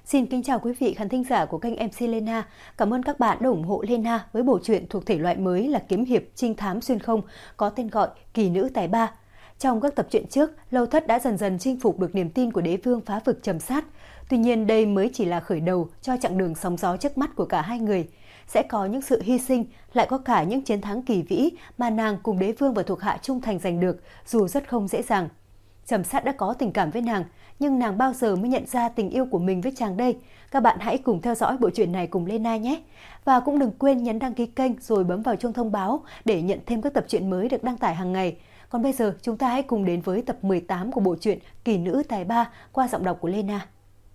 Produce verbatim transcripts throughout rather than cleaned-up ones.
Xin kính chào quý vị khán thính giả của kênh em xê Lena. Cảm ơn các bạn đã ủng hộ Lena với bộ truyện thuộc thể loại mới là kiếm hiệp trinh thám xuyên không có tên gọi Kỳ nữ tài ba. Trong các tập truyện trước, Lâu Thất đã dần dần chinh phục được niềm tin của đế vương phá vực Trầm Sát. Tuy nhiên đây mới chỉ là khởi đầu cho chặng đường sóng gió trước mắt của cả hai người. Sẽ có những sự hy sinh, lại có cả những chiến thắng kỳ vĩ mà nàng cùng đế vương và thuộc hạ trung thành giành được, dù rất không dễ dàng. Trầm Sát đã có tình cảm với nàng, nhưng nàng bao giờ mới nhận ra tình yêu của mình với chàng đây? Các bạn hãy cùng theo dõi bộ truyện này cùng Lena nhé. Và cũng đừng quên nhấn đăng ký kênh rồi bấm vào chuông thông báo để nhận thêm các tập truyện mới được đăng tải hàng ngày. Còn bây giờ chúng ta hãy cùng đến với tập mười tám của bộ truyện Kỳ nữ tài ba qua giọng đọc của Lena.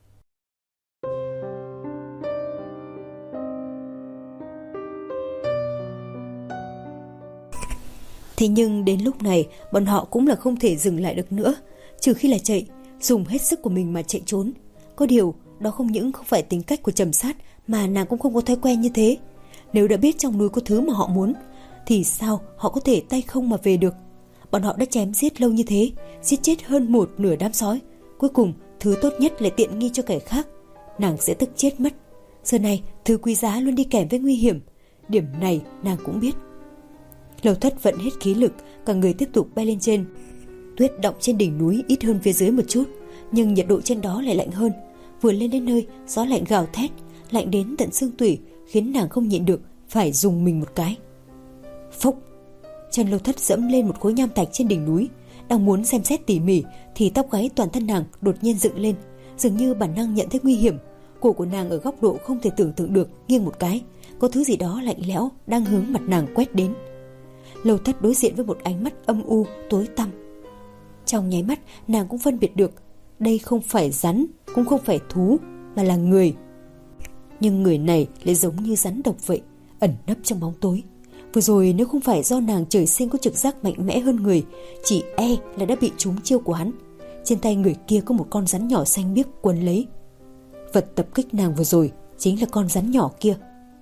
Thế nhưng đến lúc này, bọn họ cũng là không thể dừng lại được nữa, trừ khi là chạy, dùng hết sức của mình mà chạy trốn. Có điều, đó không những không phải tính cách của Trầm Sát, mà nàng cũng không có thói quen như thế. Nếu đã biết trong núi có thứ mà họ muốn, thì sao họ có thể tay không mà về được? Bọn họ đã chém giết lâu như thế, giết chết hơn một nửa đám sói. Cuối cùng, thứ tốt nhất lại tiện nghi cho kẻ khác. Nàng sẽ tức chết mất. Giờ này, thứ quý giá luôn đi kèm với nguy hiểm. Điểm này nàng cũng biết. Lâu Thất vận hết khí lực, cả người tiếp tục bay lên trên. Tuyết đọng trên đỉnh núi ít hơn phía dưới một chút, nhưng nhiệt độ trên đó lại lạnh hơn. Vừa lên đến nơi, gió lạnh gào thét, lạnh đến tận xương tủy, khiến nàng không nhịn được phải dùng mình một cái. Phốc! Chân Lâu Thất dẫm lên một khối nham thạch trên đỉnh núi, đang muốn xem xét tỉ mỉ thì tóc gáy toàn thân nàng đột nhiên dựng lên, dường như bản năng nhận thấy nguy hiểm. Cổ của nàng ở góc độ không thể tưởng tượng được nghiêng một cái, có thứ gì đó lạnh lẽo đang hướng mặt nàng quét đến. Lâu Thất đối diện với một ánh mắt âm u tối tăm. Trong nháy mắt nàng cũng phân biệt được đây không phải rắn, cũng không phải thú, mà là người. Nhưng người này lại giống như rắn độc vậy, ẩn nấp trong bóng tối. Vừa rồi nếu không phải do nàng trời sinh có trực giác mạnh mẽ hơn người, chỉ e là đã bị trúng chiêu của hắn. Trên tay người kia có một con rắn nhỏ xanh biếc quấn lấy. Vật tập kích nàng vừa rồi chính là con rắn nhỏ kia.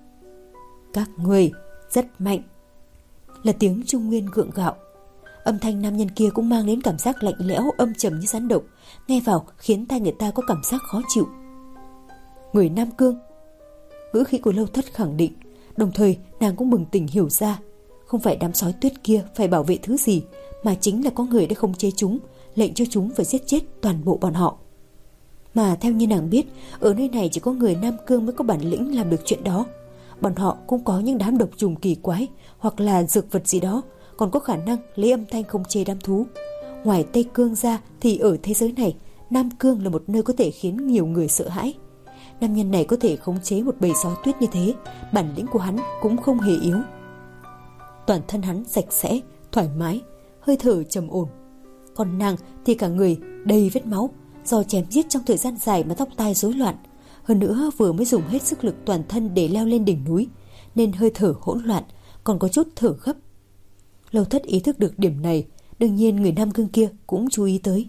Các ngươi rất mạnh, là tiếng Trung Nguyên gượng gạo. Âm thanh nam nhân kia cũng mang đến cảm giác lạnh lẽo âm trầm như rắn độc, nghe vào khiến tai người ta có cảm giác khó chịu. Người Nam Cương. Ngữ khí của Lâu Thất khẳng định, đồng thời nàng cũng bừng tỉnh hiểu ra, không phải đám sói tuyết kia phải bảo vệ thứ gì, mà chính là có người đã khống chế chúng, lệnh cho chúng phải giết chết toàn bộ bọn họ. Mà theo như nàng biết, ở nơi này chỉ có người Nam Cương mới có bản lĩnh làm được chuyện đó. Bọn họ cũng có những đám độc trùng kỳ quái hoặc là dược vật gì đó, còn có khả năng lấy âm thanh khống chế đám thú. Ngoài Tây Cương ra thì ở thế giới này, Nam Cương là một nơi có thể khiến nhiều người sợ hãi. Nam nhân này có thể khống chế một bầy sói tuyết như thế, bản lĩnh của hắn cũng không hề yếu. Toàn thân hắn sạch sẽ, thoải mái, hơi thở trầm ổn. Còn nàng thì cả người đầy vết máu, do chém giết trong thời gian dài mà tóc tai rối loạn. Hơn nữa vừa mới dùng hết sức lực toàn thân để leo lên đỉnh núi, nên hơi thở hỗn loạn, còn có chút thở gấp. Lâu Thất ý thức được điểm này, đương nhiên người Nam Cương kia cũng chú ý tới.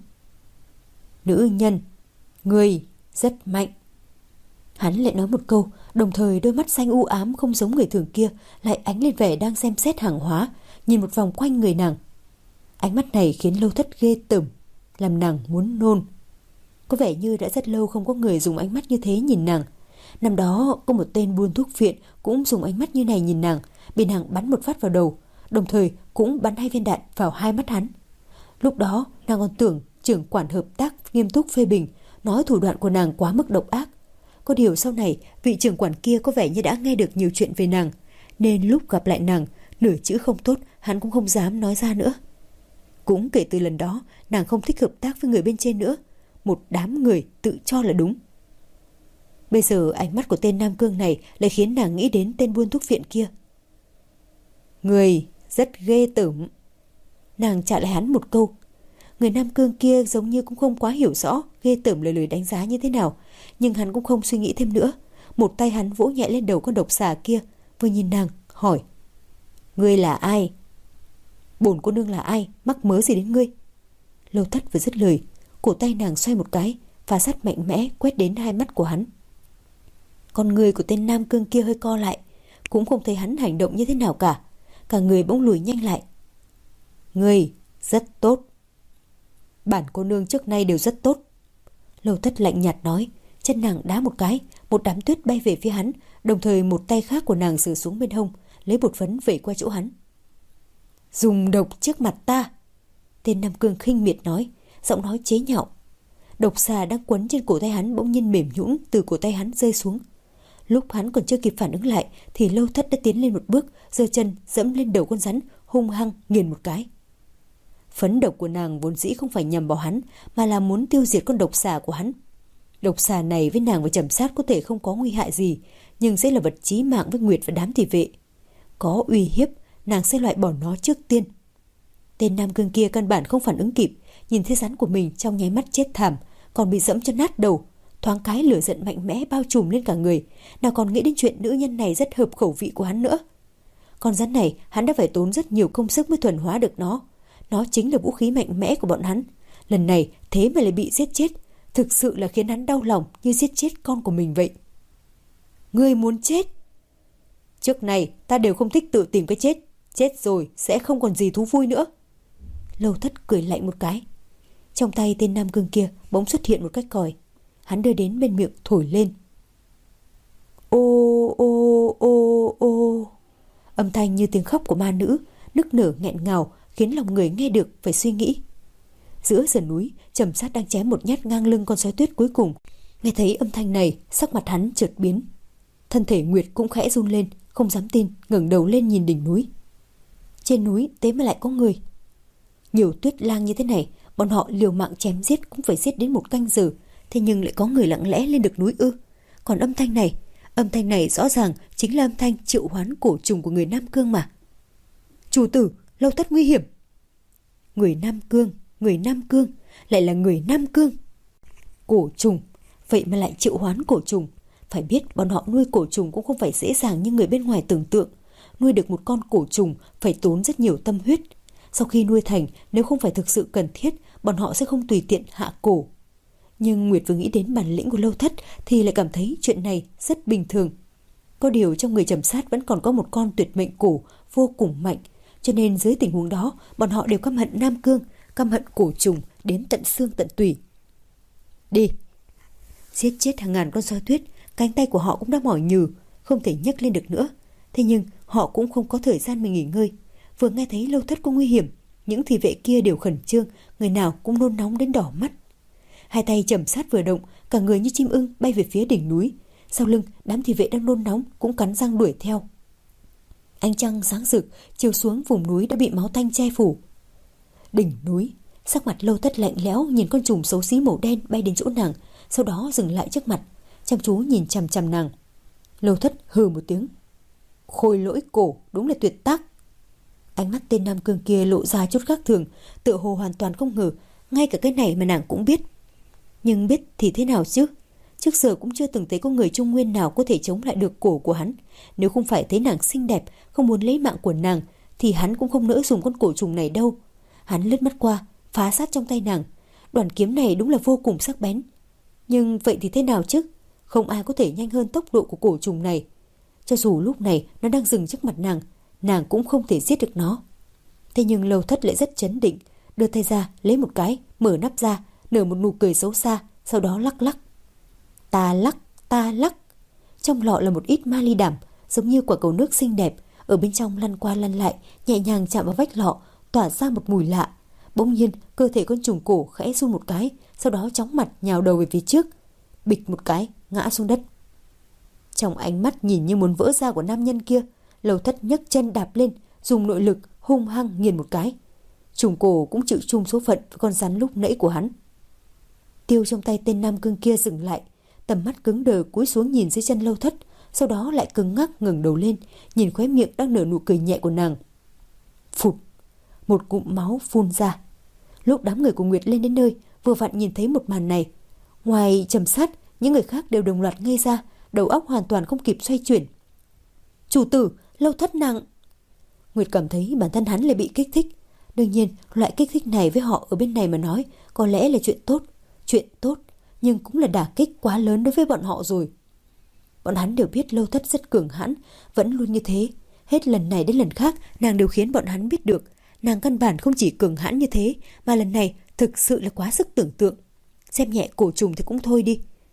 Nữ nhân, người rất mạnh. Hắn lại nói một câu, đồng thời đôi mắt xanh u ám không giống người thường kia lại ánh lên vẻ đang xem xét hàng hóa, nhìn một vòng quanh người nàng. Ánh mắt này khiến Lâu Thất ghê tởm, làm nàng muốn nôn. Có vẻ như đã rất lâu không có người dùng ánh mắt như thế nhìn nàng. Năm đó có một tên buôn thuốc viện cũng dùng ánh mắt như này nhìn nàng, bị nàng bắn một phát vào đầu, đồng thời cũng bắn hai viên đạn vào hai mắt hắn. Lúc đó nàng còn tưởng trưởng quản hợp tác nghiêm túc phê bình, nói thủ đoạn của nàng quá mức độc ác. Có điều sau này vị trưởng quản kia có vẻ như đã nghe được nhiều chuyện về nàng, nên lúc gặp lại nàng, nửa chữ không tốt hắn cũng không dám nói ra nữa. Cũng kể từ lần đó nàng không thích hợp tác với người bên trên nữa, một đám người tự cho là đúng. Bây giờ ánh mắt của tên Nam Cương này lại khiến nàng nghĩ đến tên buôn thuốc viện kia. Người rất ghê tởm. Nàng trả lại hắn một câu. Người Nam Cương kia giống như cũng không quá hiểu rõ ghê tởm lời lời đánh giá như thế nào, nhưng hắn cũng không suy nghĩ thêm nữa. Một tay hắn vỗ nhẹ lên đầu con độc xà kia, vừa nhìn nàng hỏi: Ngươi là ai? Bổn cô nương là ai, mắc mớ gì đến ngươi? Lâu Thất vừa dứt lời, cổ tay nàng xoay một cái, phá sát mạnh mẽ quét đến hai mắt của hắn. Con người của tên Nam Cương kia hơi co lại, cũng không thấy hắn hành động như thế nào cả, cả người bỗng lùi nhanh lại. Ngươi rất tốt. Bản cô nương trước nay đều rất tốt. Lâu Thất lạnh nhạt nói, Chân nàng đá một cái, một đám tuyết bay về phía hắn, đồng thời một tay khác của nàng giơ xuống bên hông, lấy bột phấn vẩy qua chỗ hắn. Dùng độc trước mặt ta. Tên Nam Cương khinh miệt nói, giọng nói chế nhạo. Độc xà đang quấn trên cổ tay hắn bỗng nhiên mềm nhũn từ cổ tay hắn rơi xuống. Lúc hắn còn chưa kịp phản ứng lại thì Lâu Thất đã tiến lên một bước, giơ chân dẫm lên đầu con rắn, hung hăng nghiền một cái. Phấn độc của nàng vốn dĩ không phải nhằm vào hắn, mà là muốn tiêu diệt con độc xà của hắn. Độc xà này với nàng và Trầm Sát có thể không có nguy hại gì, nhưng sẽ là vật chí mạng với Nguyệt và đám thị vệ. Có uy hiếp, nàng sẽ loại bỏ nó trước tiên. Tên Nam Cương kia căn bản không phản ứng kịp, nhìn thấy rắn của mình trong nháy mắt chết thảm, còn bị dẫm cho nát đầu. Thoáng cái lửa giận mạnh mẽ bao trùm lên cả người, nào còn nghĩ đến chuyện nữ nhân này rất hợp khẩu vị của hắn nữa. Con rắn này hắn đã phải tốn rất nhiều công sức mới thuần hóa được nó. Nó chính là vũ khí mạnh mẽ của bọn hắn. Lần này thế mà lại bị giết chết, thực sự là khiến hắn đau lòng như giết chết con của mình vậy. Ngươi muốn chết? Trước này ta đều không thích tự tìm cái chết, chết rồi sẽ không còn gì thú vui nữa. Lâu Thất cười lạnh một cái. Trong tay tên Nam Cương kia bỗng xuất hiện một cái còi. Hắn đưa đến bên miệng thổi lên. Ô ô ô ô. Âm thanh như tiếng khóc của ma nữ, nức nở nghẹn ngào, khiến lòng người nghe được phải suy nghĩ. Giữa sườn núi, Trầm Sát đang chém một nhát ngang lưng con sói tuyết cuối cùng. Nghe thấy âm thanh này, sắc mặt hắn chợt biến. Thân thể Nguyệt cũng khẽ run lên, không dám tin, ngẩng đầu lên nhìn đỉnh núi. Trên núi thế mà lại có người. Nhiều tuyết lang như thế này, bọn họ liều mạng chém giết cũng phải giết đến một canh giờ, thế nhưng lại có người lặng lẽ lên được núi ư? Còn âm thanh này, âm thanh này rõ ràng chính là âm thanh triệu hoán cổ trùng của người Nam Cương mà. Chủ tử, Lâu Thất nguy hiểm. Người Nam Cương, người Nam Cương, lại là người Nam Cương. Cổ trùng, vậy mà lại triệu hoán cổ trùng. Phải biết bọn họ nuôi cổ trùng cũng không phải dễ dàng như người bên ngoài tưởng tượng. Nuôi được một con cổ trùng phải tốn rất nhiều tâm huyết. Sau khi nuôi thành, nếu không phải thực sự cần thiết, bọn họ sẽ không tùy tiện hạ cổ. Nhưng Nguyệt vừa nghĩ đến bản lĩnh của Lâu Thất thì lại cảm thấy chuyện này rất bình thường. Có điều trong người Trầm Sát vẫn còn có một con tuyệt mệnh cổ vô cùng mạnh, cho nên dưới tình huống đó bọn họ đều căm hận Nam Cương, căm hận cổ trùng đến tận xương tận tủy. Đi! Giết chết hàng ngàn con sói tuyết, cánh tay của họ cũng đã mỏi nhừ, không thể nhấc lên được nữa. Thế nhưng họ cũng không có thời gian mà nghỉ ngơi. Vừa nghe thấy Lâu Thất có nguy hiểm, những thị vệ kia đều khẩn trương, người nào cũng nôn nóng đến đỏ mắt. Hai tay Trầm Sát vừa động, cả người như chim ưng bay về phía đỉnh núi. Sau lưng, đám thị vệ đang nôn nóng cũng cắn răng đuổi theo. Ánh trăng sáng rực chiếu xuống vùng núi đã bị máu tanh che phủ. Đỉnh núi, sắc mặt Lâu Thất lạnh lẽo nhìn con trùng xấu xí màu đen bay đến chỗ nàng, sau đó dừng lại trước mặt, chăm chú nhìn chằm chằm nàng. Lâu Thất hừ một tiếng. Khôi lỗi cổ đúng là tuyệt tác. Ánh mắt tên Nam Cương kia lộ ra chút khác thường, tựa hồ hoàn toàn không ngờ, ngay cả cái này mà nàng cũng biết. Nhưng biết thì thế nào chứ? Trước giờ cũng chưa từng thấy có người Trung Nguyên nào có thể chống lại được cổ của hắn. Nếu không phải thấy nàng xinh đẹp, không muốn lấy mạng của nàng, thì hắn cũng không nỡ dùng con cổ trùng này đâu. Hắn lướt mắt qua, phá sát trong tay nàng. Đoàn kiếm này đúng là vô cùng sắc bén. Nhưng vậy thì thế nào chứ? Không ai có thể nhanh hơn tốc độ của cổ trùng này. Cho dù lúc này nó đang dừng trước mặt nàng, nàng cũng không thể giết được nó. Thế nhưng Lâu Thất lại rất chấn định, đưa tay ra, lấy một cái, mở nắp ra, nở một nụ cười xấu xa, sau đó lắc lắc. Ta lắc, ta lắc. Trong lọ là một ít ma ly đảm, giống như quả cầu nước xinh đẹp, ở bên trong lăn qua lăn lại, nhẹ nhàng chạm vào vách lọ, tỏa ra một mùi lạ. Bỗng nhiên, cơ thể con trùng cổ khẽ run một cái, sau đó chóng mặt nhào đầu về phía trước, bịch một cái, ngã xuống đất. Trong ánh mắt nhìn như muốn vỡ ra của nam nhân kia, Lâu Thất nhấc chân đạp lên, dùng nội lực hung hăng nghiền một cái. Trùng cổ cũng chịu chung số phận với con rắn lúc nãy của hắn. Tiêu trong tay tên Nam Cương kia dừng lại, tầm mắt cứng đờ cúi xuống nhìn dưới chân Lâu Thất, sau đó lại cứng ngắc ngẩng đầu lên, nhìn khóe miệng đang nở nụ cười nhẹ của nàng. Phụt, một ngụm máu phun ra. Lúc đám người của Nguyệt lên đến nơi, vừa vặn nhìn thấy một màn này. Ngoài Trầm Sát, những người khác đều đồng loạt ngây ra, đầu óc hoàn toàn không kịp xoay chuyển. Chủ tử, Lâu Thất nặng. Nguyệt cảm thấy bản thân hắn lại bị kích thích. Đương nhiên, loại kích thích này với họ ở bên này mà nói có lẽ là chuyện tốt, chuyện tốt, nhưng cũng là đả kích quá lớn đối với bọn họ rồi. Bọn hắn đều biết Lâu Thất rất cường hãn, vẫn luôn như thế. Hết lần này đến lần khác, nàng đều khiến bọn hắn biết được, nàng căn bản không chỉ cường hãn như thế, mà lần này thực sự là quá sức tưởng tượng. Xem nhẹ cổ trùng thì cũng thôi đi,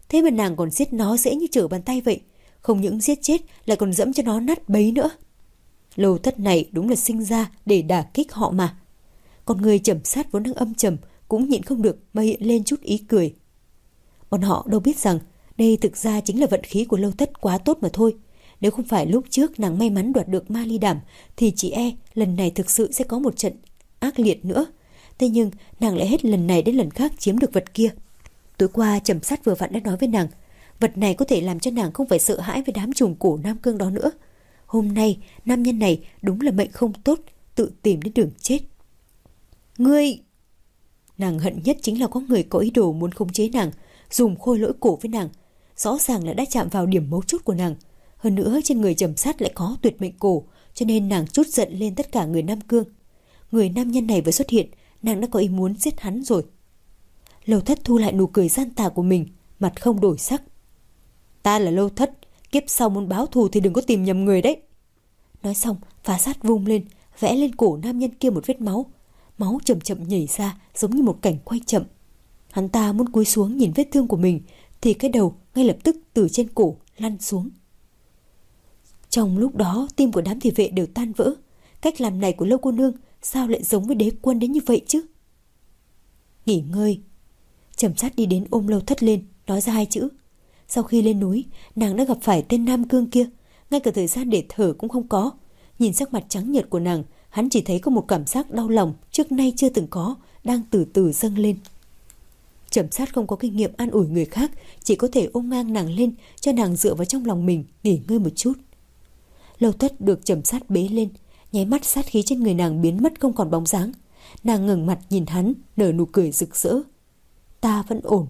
Thế mà nàng còn giết nó dễ như trở bàn tay vậy. Không những giết chết lại còn dẫm cho nó nát bấy nữa. Lâu Thất này đúng là sinh ra để đả kích họ mà. Còn người Trầm Sát vốn đang âm trầm cũng nhịn không được mà hiện lên chút ý cười. Bọn họ đâu biết rằng đây thực ra chính là vận khí của Lâu Thất quá tốt mà thôi. Nếu không phải lúc trước nàng may mắn đoạt được ma ly đảm thì chỉ e lần này thực sự sẽ có một trận ác liệt nữa. Thế nhưng nàng lại hết lần này đến lần khác chiếm được vật kia. Tối qua Trầm Sát vừa vặn đã nói với nàng, vật này có thể làm cho nàng không phải sợ hãi với đám trùng cổ Nam Cương đó nữa. Hôm nay nam nhân này đúng là mệnh không tốt, tự tìm đến đường chết. Ngươi! Nàng hận nhất chính là có người có ý đồ muốn khống chế nàng, dùng khôi lỗi cổ với nàng. Rõ ràng là đã chạm vào điểm mấu chốt của nàng. Hơn nữa trên người Trầm Sát lại có tuyệt mệnh cổ, cho nên nàng trút giận lên tất cả người Nam Cương. Người nam nhân này vừa xuất hiện, nàng đã có ý muốn giết hắn rồi. Lâu Thất thu lại nụ cười gian tà của mình, mặt không đổi sắc. Ta là Lâu Thất, kiếp sau muốn báo thù thì đừng có tìm nhầm người đấy. Nói xong, phá sát vung lên, vẽ lên cổ nam nhân kia một vết máu. Máu chậm chậm nhảy ra giống như một cảnh quay chậm. Hắn ta muốn cúi xuống nhìn vết thương của mình thì cái đầu ngay lập tức từ trên cổ lăn xuống. Trong lúc đó tim của đám thị vệ đều tan vỡ. Cách làm này của Lâu cô nương sao lại giống với đế quân đến như vậy chứ? Nghỉ ngơi. Trầm Sát đi đến ôm Lâu Thất lên, nói ra hai chữ. Sau khi lên núi, nàng đã gặp phải tên Nam Cương kia, ngay cả thời gian để thở cũng không có. Nhìn sắc mặt trắng nhợt của nàng, hắn chỉ thấy có một cảm giác đau lòng trước nay chưa từng có đang từ từ dâng lên. Trầm Sát không có kinh nghiệm an ủi người khác, chỉ có thể ôm ngang nàng lên cho nàng dựa vào trong lòng mình nghỉ ngơi một chút. Lâu Thất được Trầm Sát bế lên, nháy mắt sát khí trên người nàng biến mất không còn bóng dáng. Nàng ngẩng mặt nhìn hắn, nở nụ cười rực rỡ. Ta vẫn ổn.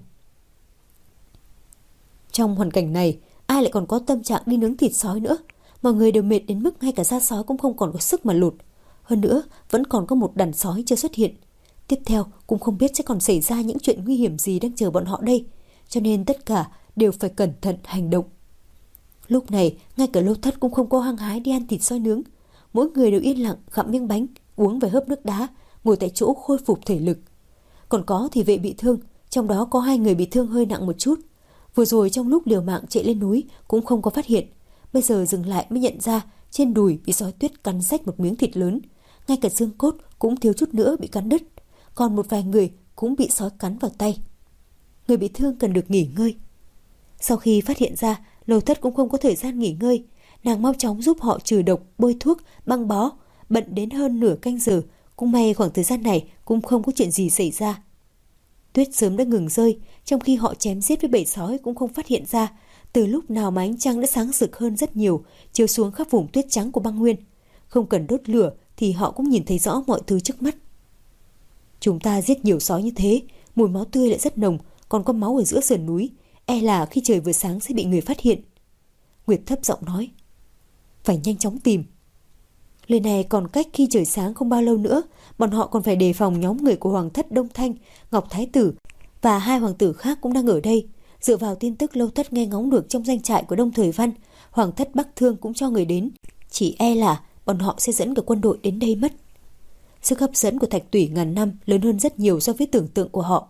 Trong hoàn cảnh này, ai lại còn có tâm trạng đi nướng thịt sói nữa? Mọi người đều mệt đến mức ngay cả da sói cũng không còn có sức mà lột. Hơn nữa, vẫn còn có một đàn sói chưa xuất hiện. Tiếp theo, cũng không biết sẽ còn xảy ra những chuyện nguy hiểm gì đang chờ bọn họ đây. Cho nên tất cả đều phải cẩn thận hành động. Lúc này, ngay cả Lâu Thất cũng không có hăng hái đi ăn thịt sói nướng. Mỗi người đều yên lặng gặm miếng bánh, uống vài hớp nước đá, ngồi tại chỗ khôi phục thể lực. Còn có thì vệ bị thương, trong đó có hai người bị thương hơi nặng một chút. Vừa rồi trong lúc liều mạng chạy lên núi cũng không có phát hiện. Bây giờ dừng lại mới nhận ra trên đùi bị sói tuyết cắn rách một miếng thịt lớn. Ngay cả xương cốt cũng thiếu chút nữa bị cắn đứt. Còn một vài người cũng bị sói cắn vào tay. Người bị thương cần được nghỉ ngơi. Sau khi phát hiện ra, Lâu Thất cũng không có thời gian nghỉ ngơi. Nàng mau chóng giúp họ trừ độc, bôi thuốc, băng bó. Bận đến hơn nửa canh giờ. Cũng may khoảng thời gian này cũng không có chuyện gì xảy ra. Tuyết sớm đã ngừng rơi, trong khi họ chém giết với bầy sói cũng không phát hiện ra từ lúc nào mà ánh trăng đã sáng rực hơn rất nhiều, chiếu xuống khắp vùng tuyết trắng của băng nguyên. Không cần đốt lửa thì họ cũng nhìn thấy rõ mọi thứ trước mắt. Chúng ta giết nhiều sói như thế, mùi máu tươi lại rất nồng, còn có máu ở giữa sườn núi, e là khi trời vừa sáng sẽ bị người phát hiện. Nguyệt thấp giọng nói. Phải nhanh chóng tìm. Lời này còn cách khi trời sáng không bao lâu nữa, bọn họ còn phải đề phòng nhóm người của Hoàng thất Đông Thanh, Ngọc Thái tử và hai hoàng tử khác cũng đang ở đây. Dựa vào tin tức Lâu Thất nghe ngóng được trong doanh trại của Đông Thời Văn, Hoàng thất Bắc Thương cũng cho người đến. Chỉ e là bọn họ sẽ dẫn cả quân đội đến đây mất. Sức hấp dẫn của Thạch Tủy ngàn năm lớn hơn rất nhiều so với tưởng tượng của họ.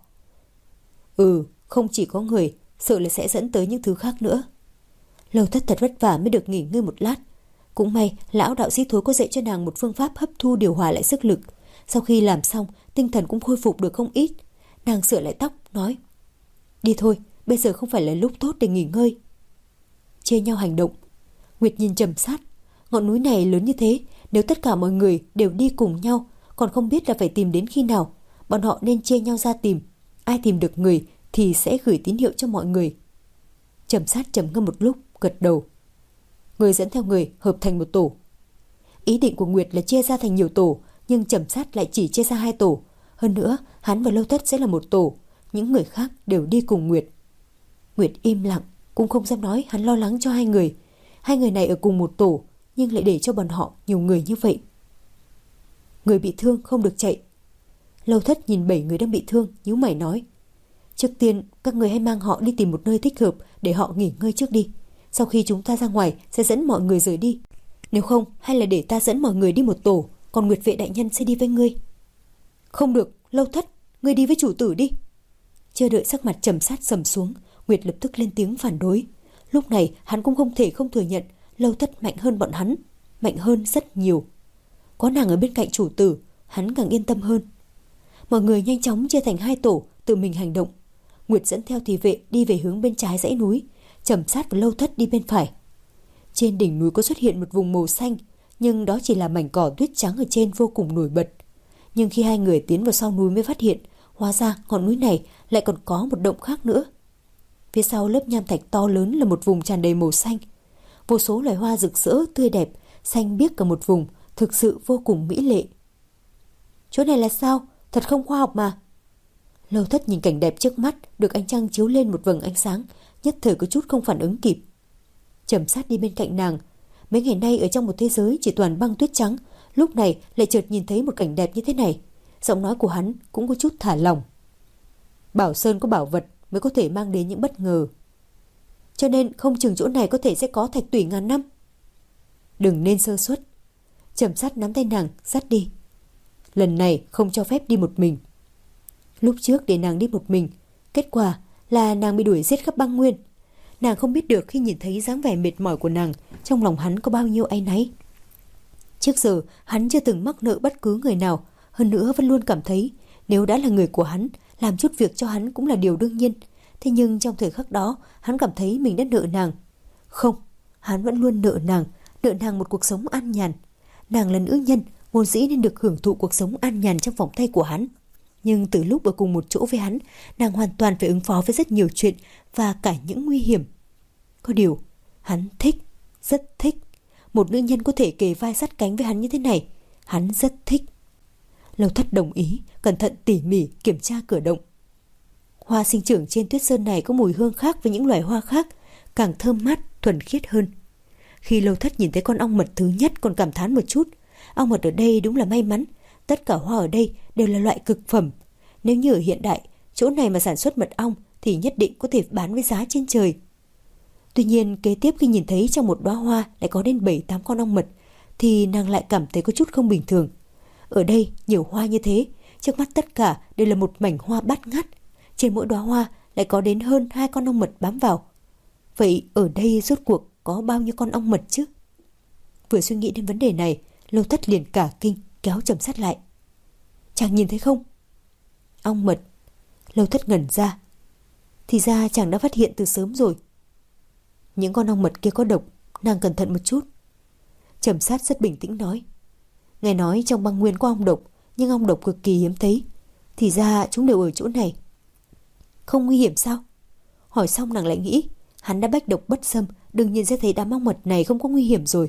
Ừ, không chỉ có người, sợ là sẽ dẫn tới những thứ khác nữa. Lâu Thất thật vất vả mới được nghỉ ngơi một lát. Cũng may lão đạo sĩ Thối có dạy cho nàng một phương pháp hấp thu điều hòa lại sức lực. Sau khi làm xong, tinh thần cũng khôi phục được không ít. Nàng sửa lại tóc, nói. Đi thôi, bây giờ không phải là lúc tốt để nghỉ ngơi. Chia nhau hành động. Nguyệt nhìn Trầm Sát. Ngọn núi này lớn như thế, nếu tất cả mọi người đều đi cùng nhau, còn không biết là phải tìm đến khi nào. Bọn họ nên chia nhau ra tìm. Ai tìm được người thì sẽ gửi tín hiệu cho mọi người. Trầm Sát trầm ngâm một lúc, gật đầu. Người dẫn theo người hợp thành một tổ. Ý định của Nguyệt là chia ra thành nhiều tổ, nhưng Trầm Sát lại chỉ chia ra hai tổ. Hơn nữa, hắn và Lâu Thất sẽ là một tổ, những người khác đều đi cùng Nguyệt. Nguyệt im lặng, cũng không dám nói hắn lo lắng cho hai người. Hai người này ở cùng một tổ, nhưng lại để cho bọn họ nhiều người như vậy. Người bị thương không được chạy. Lâu Thất nhìn bảy người đang bị thương, nhíu mày nói. Trước tiên, các người hãy mang họ đi tìm một nơi thích hợp để họ nghỉ ngơi trước đi. Sau khi chúng ta ra ngoài sẽ dẫn mọi người rời đi. Nếu không, hay là để ta dẫn mọi người đi một tổ, còn Nguyệt vệ đại nhân sẽ đi với ngươi. Không được, Lâu Thất, ngươi đi với chủ tử đi. Chưa đợi sắc mặt Trầm Sát sầm xuống, Nguyệt lập tức lên tiếng phản đối. Lúc này hắn cũng không thể không thừa nhận Lâu Thất mạnh hơn bọn hắn, mạnh hơn rất nhiều. Có nàng ở bên cạnh chủ tử, hắn càng yên tâm hơn. Mọi người nhanh chóng chia thành hai tổ, tự mình hành động. Nguyệt dẫn theo thị vệ đi về hướng bên trái dãy núi, Trầm Sát và Lâu Thất đi bên phải. Trên đỉnh núi có xuất hiện một vùng màu xanh, nhưng đó chỉ là mảnh cỏ tuyết trắng ở trên vô cùng nổi bật. Nhưng khi hai người tiến vào sau núi mới phát hiện, hóa ra ngọn núi này lại còn có một động khác nữa. Phía sau lớp nham thạch to lớn là một vùng tràn đầy màu xanh. Vô số loài hoa rực rỡ tươi đẹp, xanh biếc cả một vùng, thực sự vô cùng mỹ lệ. Chỗ này là sao? Thật không khoa học mà. Lâu Thất nhìn cảnh đẹp trước mắt, được ánh trăng chiếu lên một vầng ánh sáng, nhất thời có chút không phản ứng kịp. Trầm Sát đi bên cạnh nàng. Mấy ngày nay ở trong một thế giới chỉ toàn băng tuyết trắng, lúc này lại chợt nhìn thấy một cảnh đẹp như thế này. Giọng nói của hắn cũng có chút thả lỏng. Bảo Sơn có bảo vật mới có thể mang đến những bất ngờ. Cho nên không chừng chỗ này có thể sẽ có thạch tủy ngàn năm. Đừng nên sơ suất. Trầm Sát nắm tay nàng dắt đi. Lần này không cho phép đi một mình. Lúc trước để nàng đi một mình, kết quả là nàng bị đuổi giết khắp băng nguyên. Nàng không biết được khi nhìn thấy dáng vẻ mệt mỏi của nàng, trong lòng hắn có bao nhiêu áy náy. Trước giờ hắn chưa từng mắc nợ bất cứ người nào, hơn nữa vẫn luôn cảm thấy nếu đã là người của hắn, làm chút việc cho hắn cũng là điều đương nhiên. Thế nhưng trong thời khắc đó, hắn cảm thấy mình đã nợ nàng. Không, hắn vẫn luôn nợ nàng, nợ nàng một cuộc sống an nhàn. Nàng là nữ nhân, vốn dĩ nên được hưởng thụ cuộc sống an nhàn trong vòng tay của hắn. Nhưng từ lúc ở cùng một chỗ với hắn, nàng hoàn toàn phải ứng phó với rất nhiều chuyện và cả những nguy hiểm. Có điều, hắn thích, rất thích. Một nữ nhân có thể kề vai sát cánh với hắn như thế này, hắn rất thích. Lâu Thất đồng ý, cẩn thận tỉ mỉ kiểm tra cửa động. Hoa sinh trưởng trên tuyết sơn này có mùi hương khác với những loài hoa khác, càng thơm mát, thuần khiết hơn. Khi Lâu Thất nhìn thấy con ong mật thứ nhất còn cảm thán một chút. Ong mật ở đây đúng là may mắn, tất cả hoa ở đây đều là loại cực phẩm. Nếu như ở hiện đại, chỗ này mà sản xuất mật ong thì nhất định có thể bán với giá trên trời. Tuy nhiên kế tiếp khi nhìn thấy trong một đóa hoa lại có đến bảy tám con ong mật, thì nàng lại cảm thấy có chút không bình thường. Ở đây nhiều hoa như thế, trước mắt tất cả đều là một mảnh hoa bát ngát. Trên mỗi đóa hoa lại có đến hơn hai con ong mật bám vào. Vậy ở đây rốt cuộc có bao nhiêu con ong mật chứ? Vừa suy nghĩ đến vấn đề này, Lâu Thất liền cả kinh kéo Trầm Sát lại. Chàng nhìn thấy không? Ong mật. Lâu Thất ngẩn ra. Thì ra chàng đã phát hiện từ sớm rồi. Những con ong mật kia có độc, nàng cẩn thận một chút. Trầm Sát rất bình tĩnh nói. Nghe nói trong băng nguyên có ong độc, nhưng ong độc cực kỳ hiếm thấy. Thì ra chúng đều ở chỗ này. Không nguy hiểm sao? Hỏi xong nàng lại nghĩ, hắn đã bách độc bất xâm, đương nhiên sẽ thấy đám ong mật này không có nguy hiểm rồi.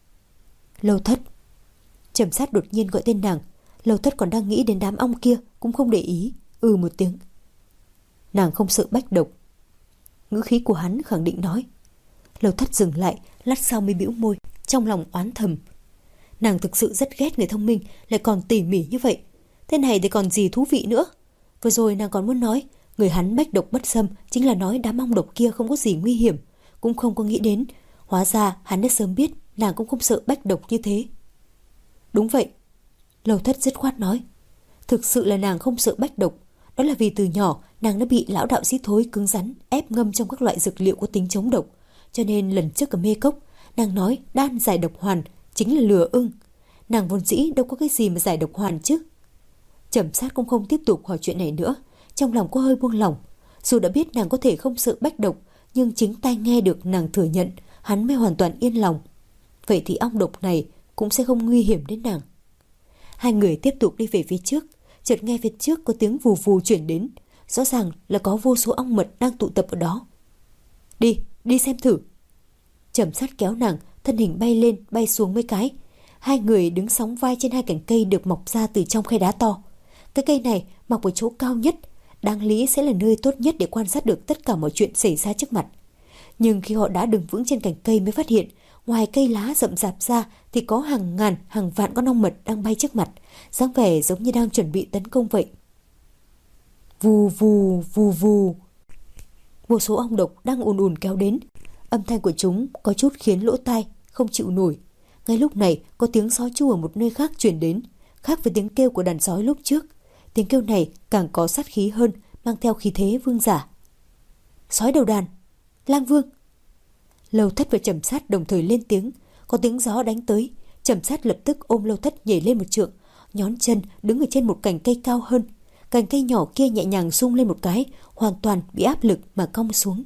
Lâu Thất. Trầm Sát đột nhiên gọi tên nàng. Lâu Thất còn đang nghĩ đến đám ong kia, cũng không để ý, ừ một tiếng. Nàng không sợ bách độc. Ngữ khí của hắn khẳng định nói. Lâu Thất dừng lại, lát sau mới bĩu môi, trong lòng oán thầm. Nàng thực sự rất ghét người thông minh, lại còn tỉ mỉ như vậy. Thế này thì còn gì thú vị nữa. Vừa rồi nàng còn muốn nói người hắn bách độc bất xâm chính là nói đám ong độc kia không có gì nguy hiểm, cũng không có nghĩ đến hóa ra hắn đã sớm biết nàng cũng không sợ bách độc như thế. Đúng vậy. Lâu Thất dứt khoát nói. Thực sự là nàng không sợ bách độc. Đó là vì từ nhỏ nàng đã bị lão đạo sĩ thối cứng rắn ép ngâm trong các loại dược liệu có tính chống độc. Cho nên lần trước ở mê cốc, nàng nói đan giải độc hoàn chính là lừa ưng. Nàng vốn dĩ đâu có cái gì mà giải độc hoàn chứ. Trầm Sát cũng không tiếp tục hỏi chuyện này nữa, trong lòng có hơi buông lỏng. Dù đã biết nàng có thể không sợ bách độc, nhưng chính tai nghe được nàng thừa nhận, hắn mới hoàn toàn yên lòng. Vậy thì ong độc này cũng sẽ không nguy hiểm đến nàng. Hai người tiếp tục đi về phía trước, chợt nghe phía trước có tiếng vù vù chuyển đến, rõ ràng là có vô số ong mật đang tụ tập ở đó. Đi, đi xem thử. Trầm Sát kéo nàng, thân hình bay lên bay xuống mấy cái. Hai người đứng sóng vai trên hai cành cây được mọc ra từ trong khe đá to. Cái cây này mọc ở chỗ cao nhất, đáng lý sẽ là nơi tốt nhất để quan sát được tất cả mọi chuyện xảy ra trước mặt. Nhưng khi họ đã đứng vững trên cành cây mới phát hiện, ngoài cây lá rậm rạp ra thì có hàng ngàn, hàng vạn con ong mật đang bay trước mặt, dáng vẻ giống như đang chuẩn bị tấn công vậy. Vù vù vù vù. Vô số ong độc đang ùn ùn kéo đến. Âm thanh của chúng có chút khiến lỗ tai không chịu nổi. Ngay lúc này có tiếng sói chu ở một nơi khác truyền đến, khác với tiếng kêu của đàn sói lúc trước. Tiếng kêu này càng có sát khí hơn, mang theo khí thế vương giả. Sói đầu đàn, Lang Vương. Lâu Thất và Trầm Sát đồng thời lên tiếng. Có tiếng gió đánh tới. Trầm Sát lập tức ôm Lâu Thất nhảy lên một trượng, nhón chân đứng ở trên một cành cây cao hơn. Cành cây nhỏ kia nhẹ nhàng rung lên một cái, hoàn toàn bị áp lực mà cong xuống.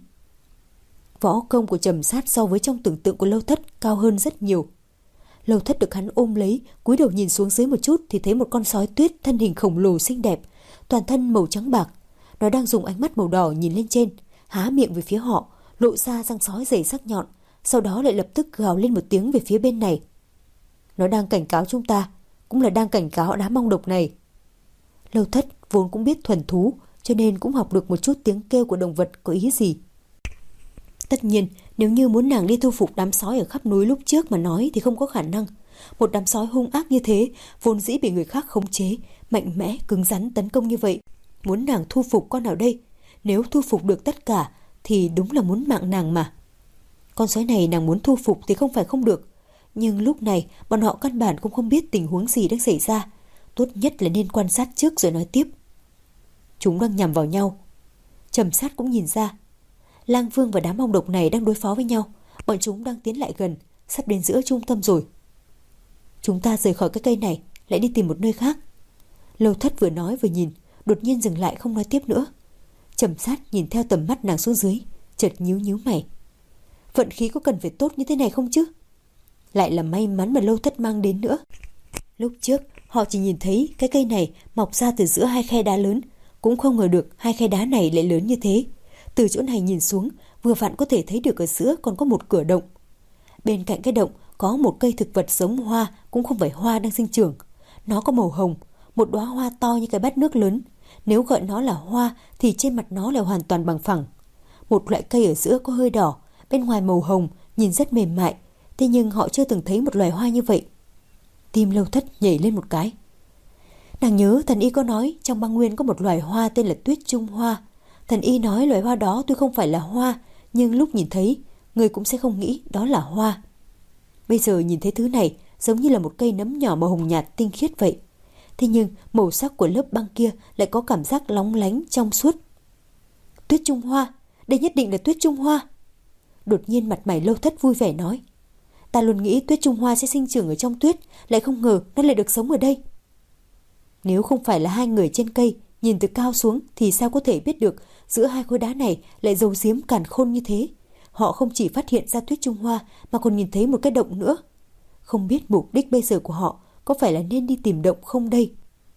Võ công của Trầm Sát so với trong tưởng tượng của Lâu Thất cao hơn rất nhiều. Lâu Thất được hắn ôm lấy, cúi đầu nhìn xuống dưới một chút thì thấy một con sói tuyết thân hình khổng lồ xinh đẹp, toàn thân màu trắng bạc. Nó đang dùng ánh mắt màu đỏ nhìn lên trên, há miệng về phía họ, lộ ra răng sói dày sắc nhọn, sau đó lại lập tức gào lên một tiếng về phía bên này. Nó đang cảnh cáo chúng ta, cũng là đang cảnh cáo đám ong độc này. Lâu Thất vốn cũng biết thuần thú, cho nên cũng học được một chút tiếng kêu của động vật có ý gì. Tất nhiên, nếu như muốn nàng đi thu phục đám sói ở khắp núi lúc trước mà nói thì không có khả năng. Một đám sói hung ác như thế, vốn dĩ bị người khác khống chế, mạnh mẽ, cứng rắn tấn công như vậy. Muốn nàng thu phục con nào đây? Nếu thu phục được tất cả thì đúng là muốn mạng nàng mà. Con sói này nàng muốn thu phục thì không phải không được. Nhưng lúc này bọn họ căn bản cũng không biết tình huống gì đang xảy ra. Tốt nhất là nên quan sát trước rồi nói tiếp. Chúng đang nhằm vào nhau. Trầm Sát cũng nhìn ra. Lang Vương và đám ong độc này đang đối phó với nhau. Bọn chúng đang tiến lại gần, sắp đến giữa trung tâm rồi. Chúng ta rời khỏi cái cây này, lại đi tìm một nơi khác. Lâu Thất vừa nói vừa nhìn, đột nhiên dừng lại không nói tiếp nữa. Trầm Sát nhìn theo tầm mắt nàng xuống dưới, chợt nhíu nhíu mày. Vận khí có cần phải tốt như thế này không chứ? Lại là may mắn mà Lâu Thất mang đến nữa. Lúc trước họ chỉ nhìn thấy cái cây này mọc ra từ giữa hai khe đá lớn, cũng không ngờ được hai khe đá này lại lớn như thế. Từ chỗ này nhìn xuống, vừa vặn có thể thấy được ở giữa còn có một cửa động. Bên cạnh cái động có một cây thực vật giống hoa, cũng không phải hoa đang sinh trưởng. Nó có màu hồng, một đóa hoa to như cái bát nước lớn. Nếu gọi nó là hoa thì trên mặt nó là hoàn toàn bằng phẳng. Một loại cây ở giữa có hơi đỏ, bên ngoài màu hồng, nhìn rất mềm mại. Thế nhưng họ chưa từng thấy một loài hoa như vậy. Tim Lâu Thất nhảy lên một cái. Nàng nhớ thần y có nói trong băng nguyên có một loài hoa tên là Tuyết Trung Hoa. Thần y nói loài hoa đó tuy không phải là hoa, nhưng lúc nhìn thấy, người cũng sẽ không nghĩ đó là hoa. Bây giờ nhìn thấy thứ này giống như là một cây nấm nhỏ màu hồng nhạt tinh khiết vậy. Thế nhưng màu sắc của lớp băng kia lại có cảm giác lóng lánh trong suốt. Tuyết Trung Hoa, đây nhất định là Tuyết Trung Hoa. Đột nhiên mặt mày Lâu Thất vui vẻ nói. Ta luôn nghĩ Tuyết Trung Hoa sẽ sinh trưởng ở trong tuyết, lại không ngờ nó lại được sống ở đây. Nếu không phải là hai người trên cây nhìn từ cao xuống thì sao có thể biết được giữa hai khối đá này lại giấu giếm càn khôn như thế. Họ không chỉ phát hiện ra Tuyết Trung Hoa mà còn nhìn thấy một cái động nữa. Không biết mục đích bây giờ của họ có phải là nên đi tìm động không đây?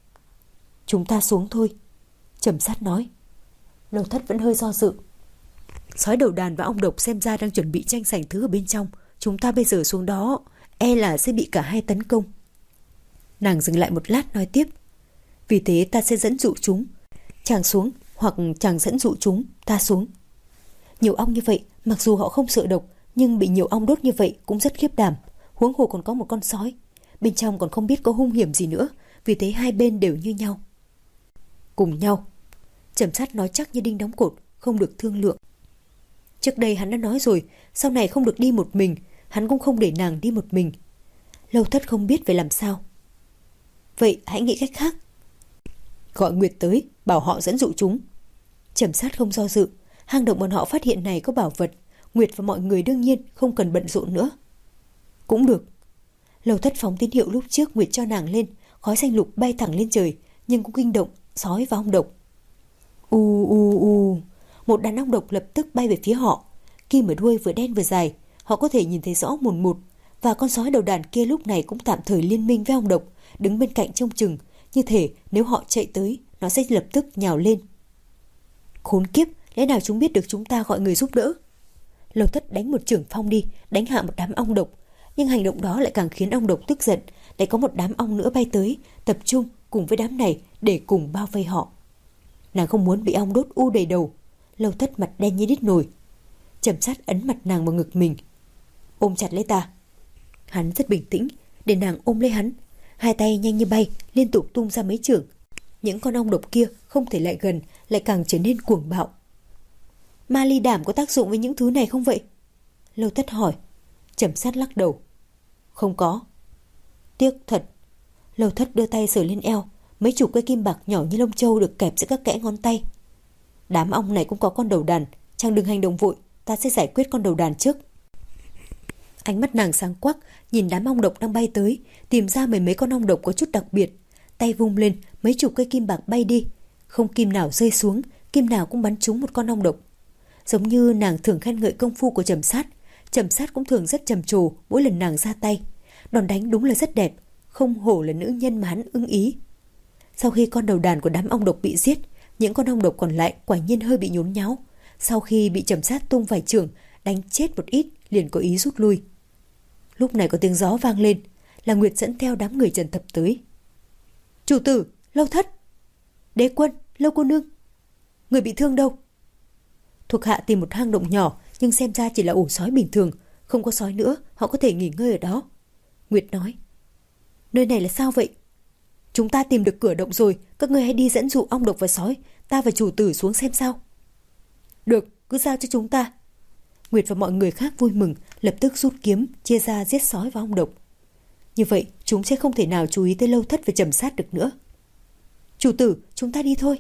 Chúng ta xuống thôi, Trầm Sát nói. Lâu Thất vẫn hơi do dự. Sói đầu đàn và ong độc xem ra đang chuẩn bị tranh giành thứ ở bên trong. Chúng ta bây giờ xuống đó e là sẽ bị cả hai tấn công. Nàng dừng lại một lát nói tiếp. Vì thế ta sẽ dẫn dụ chúng. Chàng xuống hoặc chàng dẫn dụ chúng, ta xuống. Nhiều ong như vậy, mặc dù họ không sợ độc, nhưng bị nhiều ong đốt như vậy cũng rất khiếp đảm. Huống hồ còn có một con sói. Bên trong còn không biết có hung hiểm gì nữa. Vì thế hai bên đều như nhau. Cùng nhau. Trầm Sát nói chắc như đinh đóng cột, không được thương lượng. Trước đây hắn đã nói rồi, sau này không được đi một mình. Hắn cũng không để nàng đi một mình. Lâu Thất không biết phải làm sao. Vậy hãy nghĩ cách khác. Gọi Nguyệt tới, bảo họ dẫn dụ chúng. Trầm Sát không do dự. Hang động bọn họ phát hiện này có bảo vật. Nguyệt và mọi người đương nhiên không cần bận rộn nữa. Cũng được. Lâu Thất phóng tín hiệu lúc trước Nguyệt cho nàng lên. Khói xanh lục bay thẳng lên trời, nhưng cũng kinh động sói và ong độc. U u u. Một đàn ong độc lập tức bay về phía họ. Kim ở đuôi vừa đen vừa dài, họ có thể nhìn thấy rõ mồn một. Và con sói đầu đàn kia lúc này cũng tạm thời liên minh với ong độc, đứng bên cạnh trông chừng, như thể nếu họ chạy tới, nó sẽ lập tức nhào lên. Khốn kiếp, lẽ nào chúng biết được chúng ta gọi người giúp đỡ? Lâu Thất đánh một chưởng phong đi, đánh hạ một đám ong độc, nhưng hành động đó lại càng khiến ong độc tức giận. Lại có một đám ong nữa bay tới, tập trung cùng với đám này để cùng bao vây họ. Nàng không muốn bị ong đốt u đầy đầu. Lâu Thất mặt đen như đít nồi. Trầm Sát ấn mặt nàng vào ngực mình. Ôm chặt lấy ta. Hắn rất bình tĩnh, để nàng ôm lấy hắn. Hai tay nhanh như bay, liên tục tung ra mấy chưởng. Những con ong độc kia không thể lại gần, lại càng trở nên cuồng bạo. Ma ly đảm có tác dụng với những thứ này không vậy? Lâu Thất hỏi. Trầm Sát lắc đầu. Không có. Tiếc thật. Lâu Thất đưa tay sờ lên eo. Mấy chục cây kim bạc nhỏ như lông châu được kẹp giữa các kẽ ngón tay. Đám ong này cũng có con đầu đàn, Chàng đừng hành động vội, ta sẽ giải quyết con đầu đàn trước. Ánh mắt nàng sáng quắc, nhìn đám ong độc đang bay tới, tìm ra mười mấy con ong độc có chút đặc biệt. Tay vung lên, mấy chục cây kim bạc bay đi. Không kim nào rơi xuống, kim nào cũng bắn trúng một con ong độc. Giống như nàng thường khen ngợi công phu của Trầm Sát, Trầm Sát cũng thường rất trầm trồ mỗi lần nàng ra tay. Đòn đánh đúng là rất đẹp, không hổ là nữ nhân mà hắn ưng ý. Sau khi con đầu đàn của đám ong độc bị giết, những con ong độc còn lại quả nhiên hơi bị nhốn nháo. Sau khi bị Trầm Sát tung vài chưởng đánh chết một ít, liền có ý rút lui. Lúc này có tiếng gió vang lên, là Nguyệt dẫn theo đám người Trần Thập tới. Chủ tử, Lâu Thất, Đế Quân, Lâu cô nương, người bị thương đâu? Thuộc hạ tìm một hang động nhỏ, nhưng xem ra chỉ là ổ sói bình thường, không có sói nữa, họ có thể nghỉ ngơi ở đó. Nguyệt nói. Nơi này là sao vậy? Chúng ta tìm được cửa động rồi, các ngươi hãy đi dẫn dụ ong độc và sói, ta và chủ tử xuống xem sao. Được, cứ giao cho chúng ta. Nguyệt và mọi người khác vui mừng, lập tức rút kiếm, chia ra giết sói và ong độc. Như vậy, chúng sẽ không thể nào chú ý tới Lâu Thất và Trầm Sát được nữa. Chủ tử, chúng ta đi thôi.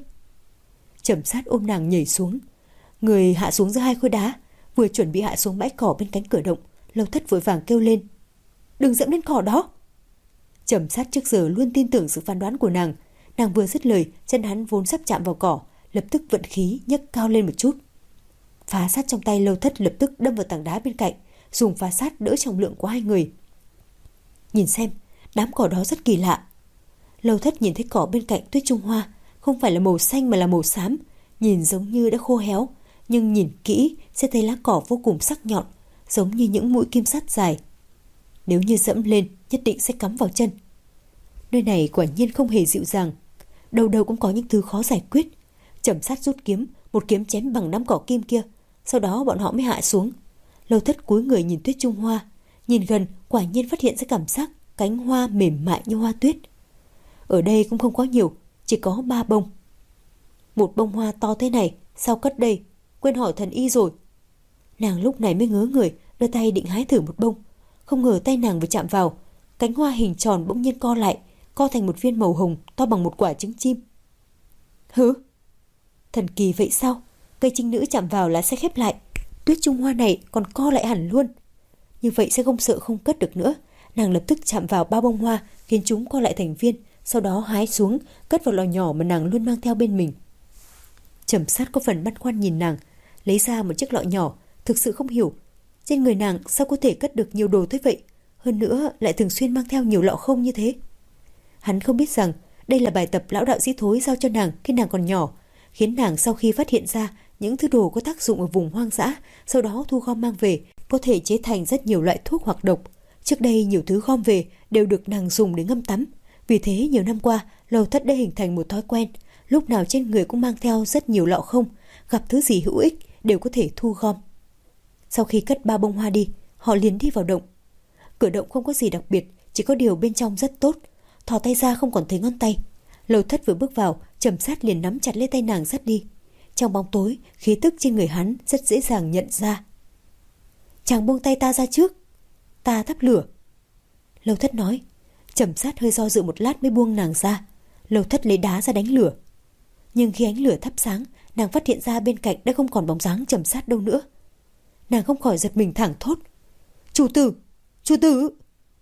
Trầm Sát ôm nàng nhảy xuống. Người hạ xuống giữa hai khối đá, vừa chuẩn bị hạ xuống bãi cỏ bên cánh cửa động, Lâu Thất vội vàng kêu lên. Đừng dẫm lên cỏ đó. Trầm Sát trước giờ luôn tin tưởng sự phán đoán của nàng. Nàng vừa dứt lời, chân hắn vốn sắp chạm vào cỏ, lập tức vận khí nhấc cao lên một chút. Phá sát trong tay Lâu Thất lập tức đâm vào tảng đá bên cạnh, dùng phá sát đỡ trọng lượng của hai người. Nhìn xem, đám cỏ đó rất kỳ lạ. Lâu Thất nhìn thấy cỏ bên cạnh Tuyết Trung Hoa, không phải là màu xanh mà là màu xám, nhìn giống như đã khô héo, nhưng nhìn kỹ sẽ thấy lá cỏ vô cùng sắc nhọn, giống như những mũi kim sắt dài. Nếu như dẫm lên, nhất định sẽ cắm vào chân. Nơi này quả nhiên không hề dịu dàng, đầu đầu cũng có những thứ khó giải quyết. Trầm Sát rút kiếm, một kiếm chém bằng đám cỏ kim kia, sau đó bọn họ mới hạ xuống. Lâu Thất cúi người nhìn Tuyết Trung Hoa, nhìn gần quả nhiên phát hiện ra cảm giác cánh hoa mềm mại như hoa tuyết. Ở đây cũng không có nhiều, chỉ có ba bông. Một bông hoa to thế này, sao cất đây? Quên hỏi thần y rồi. Nàng lúc này mới ngớ người, đưa tay định hái thử một bông. Không ngờ tay nàng vừa chạm vào, cánh hoa hình tròn bỗng nhiên co lại, co thành một viên màu hồng to bằng một quả trứng chim. Hứ? Thần kỳ vậy sao? Cây trinh nữ chạm vào là sẽ khép lại. Tuyết Trung Hoa này còn co lại hẳn luôn. Như vậy sẽ không sợ không cất được nữa. Nàng lập tức chạm vào ba bông hoa, khiến chúng co lại thành viên, sau đó hái xuống, cất vào lọ nhỏ mà nàng luôn mang theo bên mình. Trầm Sát có phần băn khoăn nhìn nàng, lấy ra một chiếc lọ nhỏ, thực sự không hiểu trên người nàng sao có thể cất được nhiều đồ thế vậy, hơn nữa lại thường xuyên mang theo nhiều lọ không như thế. Hắn không biết rằng đây là bài tập lão đạo sĩ Thối giao cho nàng khi nàng còn nhỏ, khiến nàng sau khi phát hiện ra những thứ đồ có tác dụng ở vùng hoang dã, sau đó thu gom mang về, có thể chế thành rất nhiều loại thuốc hoặc độc. Trước đây nhiều thứ gom về đều được nàng dùng để ngâm tắm, vì thế nhiều năm qua Lâu Thất đã hình thành một thói quen, lúc nào trên người cũng mang theo rất nhiều lọ không, gặp thứ gì hữu ích đều có thể thu gom. Sau khi cất ba bông hoa đi, họ liền đi vào động. Cửa động không có gì đặc biệt, chỉ có điều bên trong rất tốt. Thò tay ra không còn thấy ngón tay. Lâu Thất vừa bước vào, Trầm Sát liền nắm chặt lấy tay nàng dắt đi. Trong bóng tối, khí tức trên người hắn rất dễ dàng nhận ra. Chàng buông tay ta ra trước, ta thắp lửa. Lâu Thất nói. Trầm Sát hơi do dự một lát mới buông nàng ra. Lâu Thất lấy đá ra đánh lửa. Nhưng khi ánh lửa thắp sáng, nàng phát hiện ra bên cạnh đã không còn bóng dáng Trầm Sát đâu nữa. Nàng không khỏi giật mình thảng thốt. Chủ tử! Chủ tử!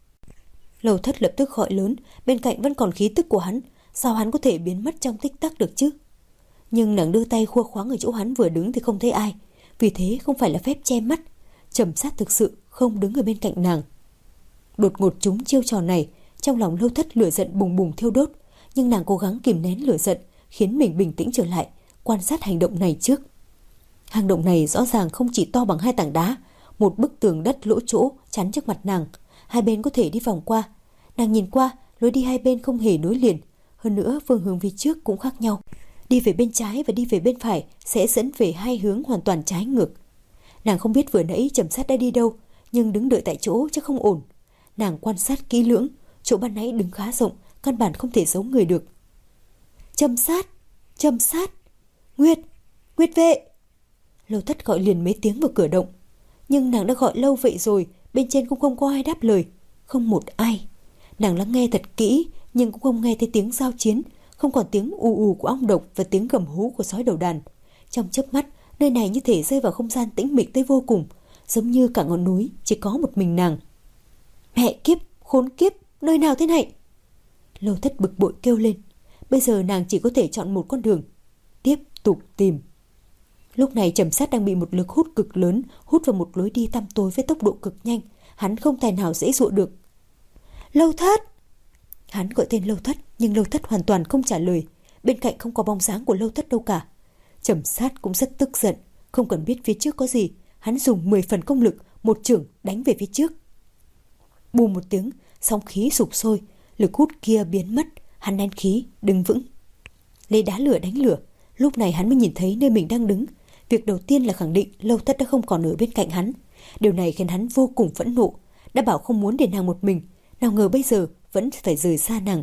Lâu Thất lập tức gọi lớn, bên cạnh vẫn còn khí tức của hắn, sao hắn có thể biến mất trong tích tắc được chứ? Nhưng nàng đưa tay khua khoáng ở chỗ hắn vừa đứng thì không thấy ai, vì thế không phải là phép che mắt. Trầm Sát thực sự không đứng ở bên cạnh nàng. Đột ngột trúng chiêu trò này, trong lòng Lâu Thất lửa giận bùng bùng thiêu đốt, nhưng nàng cố gắng kìm nén lửa giận, khiến mình bình tĩnh trở lại, quan sát hành động này trước. Hang động này rõ ràng không chỉ to bằng hai tảng đá, một bức tường đất lỗ chỗ chắn trước mặt nàng, hai bên có thể đi vòng qua. Nàng nhìn qua, lối đi hai bên không hề nối liền, hơn nữa phương hướng phía trước cũng khác nhau. Đi về bên trái và đi về bên phải sẽ dẫn về hai hướng hoàn toàn trái ngược. Nàng không biết vừa nãy Trầm Sát đã đi đâu, nhưng đứng đợi tại chỗ chắc không ổn. Nàng quan sát kỹ lưỡng, chỗ ban nãy đứng khá rộng, căn bản không thể giấu người được. Trầm Sát! Trầm Sát! Nguyệt! Nguyệt vệ! Lâu Thất gọi liền mấy tiếng vào cửa động. Nhưng nàng đã gọi lâu vậy rồi, bên trên cũng không có ai đáp lời. Không một ai. Nàng lắng nghe thật kỹ, nhưng cũng không nghe thấy tiếng giao chiến, không còn tiếng ù ù của ong độc và tiếng gầm hú của sói đầu đàn. Trong chớp mắt, Nơi này như thể rơi vào không gian tĩnh mịch tới vô cùng, giống như cả ngọn núi chỉ có một mình nàng. Mẹ kiếp, khốn kiếp, nơi nào thế này? Lâu Thất bực bội kêu lên. Bây giờ nàng chỉ có thể chọn một con đường, tiếp tục tìm. Lúc này Trầm Sát đang bị một lực hút cực lớn hút vào một lối đi tăm tối với tốc độ cực nhanh. Hắn không tài nào dễ dụa được. Lâu Thất! Hắn gọi tên Lâu Thất, nhưng Lâu Thất hoàn toàn không trả lời. Bên cạnh không có bóng dáng của Lâu Thất đâu cả. Trầm Sát cũng rất tức giận. Không cần biết phía trước có gì, hắn dùng mười phần công lực, một chưởng đánh về phía trước. Bù một tiếng, sóng khí sục sôi, lực hút kia biến mất. Hắn nén khí, đứng vững, lấy đá lửa đánh lửa. Lúc này hắn mới nhìn thấy nơi mình đang đứng. Việc đầu tiên là khẳng định Lâu Thất đã không còn ở bên cạnh hắn. Điều này khiến hắn vô cùng phẫn nộ. Đã bảo không muốn để nàng một mình, nào ngờ bây giờ vẫn phải rời xa nàng.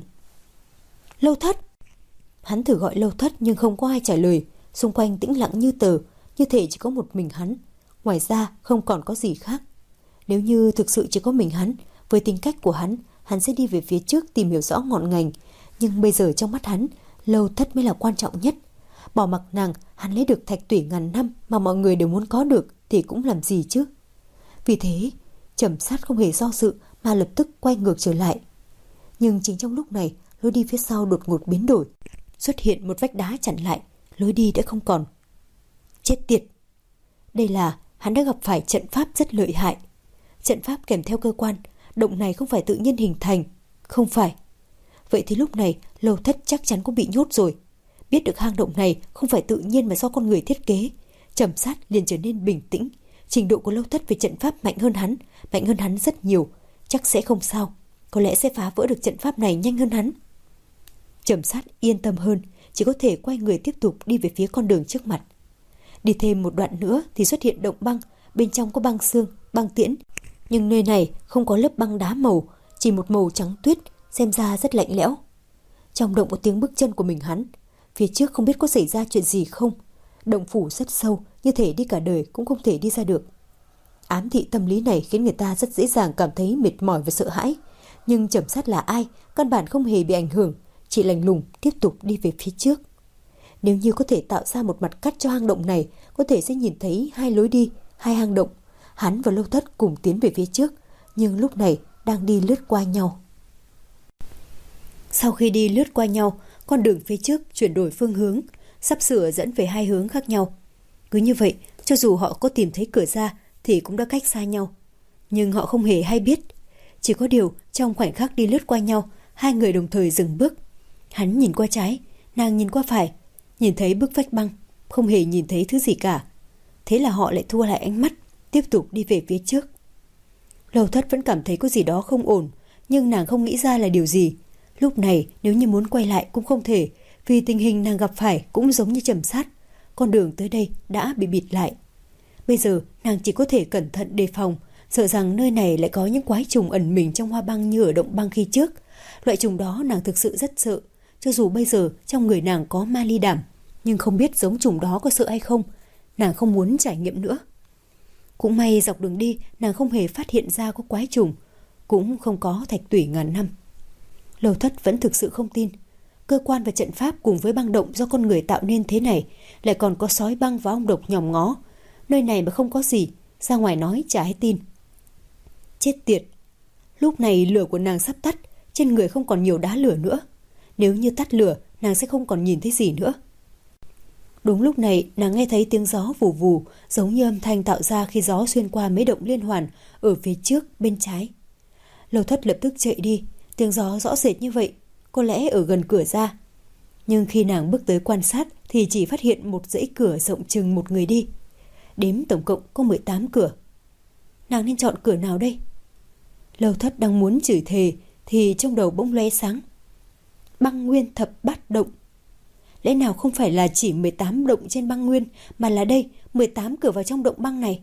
Lâu Thất! Hắn thử gọi Lâu Thất nhưng không có ai trả lời. Xung quanh tĩnh lặng như tờ, như thể chỉ có một mình hắn. Ngoài ra không còn có gì khác. Nếu như thực sự chỉ có mình hắn, với tính cách của hắn, hắn sẽ đi về phía trước tìm hiểu rõ ngọn ngành. Nhưng bây giờ trong mắt hắn, Lâu Thất mới là quan trọng nhất. Bỏ mặc nàng, hắn lấy được thạch tủy ngàn năm mà mọi người đều muốn có được thì cũng làm gì chứ. Vì thế, Trầm Sát không hề do dự mà lập tức quay ngược trở lại. Nhưng chính trong lúc này, lối đi phía sau đột ngột biến đổi. Xuất hiện một vách đá chặn lại, lối đi đã không còn. Chết tiệt! Đây là hắn đã gặp phải trận pháp rất lợi hại. Trận pháp kèm theo cơ quan, động này không phải tự nhiên hình thành. Không phải. Vậy thì lúc này Lâu Thất chắc chắn cũng bị nhốt rồi. Biết được hang động này không phải tự nhiên mà do con người thiết kế, Trầm Sát liền trở nên bình tĩnh. Trình độ của Lâu Thất về trận pháp mạnh hơn hắn, mạnh hơn hắn rất nhiều. Chắc sẽ không sao, có lẽ sẽ phá vỡ được trận pháp này nhanh hơn hắn. Trầm Sát yên tâm hơn, chỉ có thể quay người tiếp tục đi về phía con đường trước mặt. Đi thêm một đoạn nữa thì xuất hiện động băng, bên trong có băng xương, băng tiễn. Nhưng nơi này không có lớp băng đá màu, chỉ một màu trắng tuyết, xem ra rất lạnh lẽo. Trong động có tiếng bước chân của mình hắn. Phía trước không biết có xảy ra chuyện gì không. Động phủ rất sâu, như thể đi cả đời cũng không thể đi ra được. Ám thị tâm lý này khiến người ta rất dễ dàng cảm thấy mệt mỏi và sợ hãi. Nhưng Trầm Sát là ai, căn bản không hề bị ảnh hưởng, chỉ lạnh lùng tiếp tục đi về phía trước. Nếu như có thể tạo ra một mặt cắt cho hang động này, có thể sẽ nhìn thấy hai lối đi, hai hang động. Hắn và Lâu Thất cùng tiến về phía trước, nhưng lúc này đang đi lướt qua nhau. Sau khi đi lướt qua nhau, con đường phía trước chuyển đổi phương hướng, sắp sửa dẫn về hai hướng khác nhau. Cứ như vậy, cho dù họ có tìm thấy cửa ra thì cũng đã cách xa nhau. Nhưng họ không hề hay biết. Chỉ có điều, trong khoảnh khắc đi lướt qua nhau, hai người đồng thời dừng bước. Hắn nhìn qua trái, nàng nhìn qua phải, nhìn thấy bức vách băng, không hề nhìn thấy thứ gì cả. Thế là họ lại thua lại ánh mắt, tiếp tục đi về phía trước. Lâu Thất vẫn cảm thấy có gì đó không ổn, nhưng nàng không nghĩ ra là điều gì. Lúc này nếu như muốn quay lại cũng không thể, vì tình hình nàng gặp phải cũng giống như Trầm Sát. Con đường tới đây đã bị bịt lại. Bây giờ nàng chỉ có thể cẩn thận đề phòng, sợ rằng nơi này lại có những quái trùng ẩn mình trong hoa băng như ở động băng khi trước. Loại trùng đó nàng thực sự rất sợ. Cho dù bây giờ trong người nàng có ma ly đảm, nhưng không biết giống trùng đó có sợ hay không. Nàng không muốn trải nghiệm nữa. Cũng may dọc đường đi nàng không hề phát hiện ra có quái trùng, cũng không có thạch tủy ngàn năm. Lâu Thất vẫn thực sự không tin. Cơ quan và trận pháp cùng với băng động do con người tạo nên thế này, lại còn có sói băng và ong độc nhòm ngó. Nơi này mà không có gì, ra ngoài nói chả ai tin. Chết tiệt! Lúc này lửa của nàng sắp tắt, trên người không còn nhiều đá lửa nữa. Nếu như tắt lửa, nàng sẽ không còn nhìn thấy gì nữa. Đúng lúc này, nàng nghe thấy tiếng gió vù vù, giống như âm thanh tạo ra khi gió xuyên qua mấy động liên hoàn ở phía trước bên trái. Lâu Thất lập tức chạy đi. Tiếng gió rõ rệt như vậy, có lẽ ở gần cửa ra. Nhưng khi nàng bước tới quan sát thì chỉ phát hiện một dãy cửa rộng chừng một người đi. Đếm tổng cộng có mười tám cửa. Nàng nên chọn cửa nào đây? Lâu Thất đang muốn chửi thề thì trong đầu bỗng lóe sáng. Băng nguyên thập bát động. Lẽ nào không phải là chỉ mười tám động trên băng nguyên, mà là đây mười tám cửa vào trong động băng này?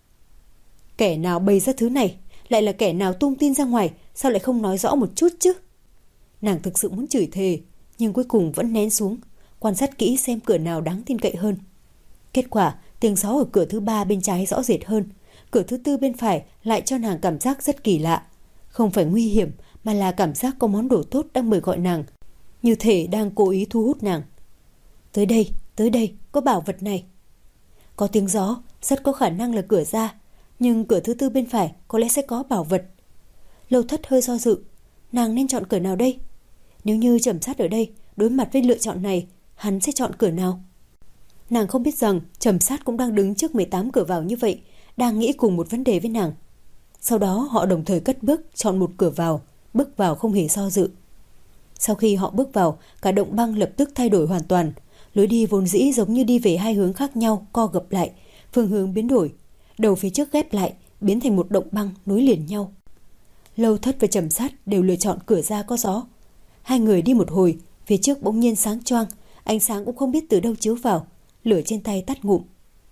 Kẻ nào bày ra thứ này? Lại là kẻ nào tung tin ra ngoài? Sao lại không nói rõ một chút chứ? Nàng thực sự muốn chửi thề, nhưng cuối cùng vẫn nén xuống, quan sát kỹ xem cửa nào đáng tin cậy hơn. Kết quả, tiếng gió ở cửa thứ ba bên trái rõ rệt hơn. Cửa thứ tư bên phải lại cho nàng cảm giác rất kỳ lạ. Không phải nguy hiểm, mà là cảm giác có món đồ tốt đang mời gọi nàng, như thể đang cố ý thu hút nàng. Tới đây, tới đây, có bảo vật này. Có tiếng gió, rất có khả năng là cửa ra, nhưng cửa thứ tư bên phải có lẽ sẽ có bảo vật. Lâu Thất hơi do dự, nàng nên chọn cửa nào đây? Nếu như Trầm Sát ở đây, đối mặt với lựa chọn này, hắn sẽ chọn cửa nào? Nàng không biết rằng Trầm Sát cũng đang đứng trước mười tám cửa vào như vậy, đang nghĩ cùng một vấn đề với nàng. Sau đó họ đồng thời cất bước chọn một cửa vào, bước vào không hề do dự. Sau khi họ bước vào, cả động băng lập tức thay đổi hoàn toàn. Lối đi vốn dĩ giống như đi về hai hướng khác nhau, co gập lại, phương hướng biến đổi. Đầu phía trước ghép lại, biến thành một động băng nối liền nhau. Lâu Thất và Trầm Sát đều lựa chọn cửa ra có gió. Hai người đi một hồi, phía trước bỗng nhiên sáng choang, ánh sáng cũng không biết từ đâu chiếu vào, lửa trên tay tắt ngụm.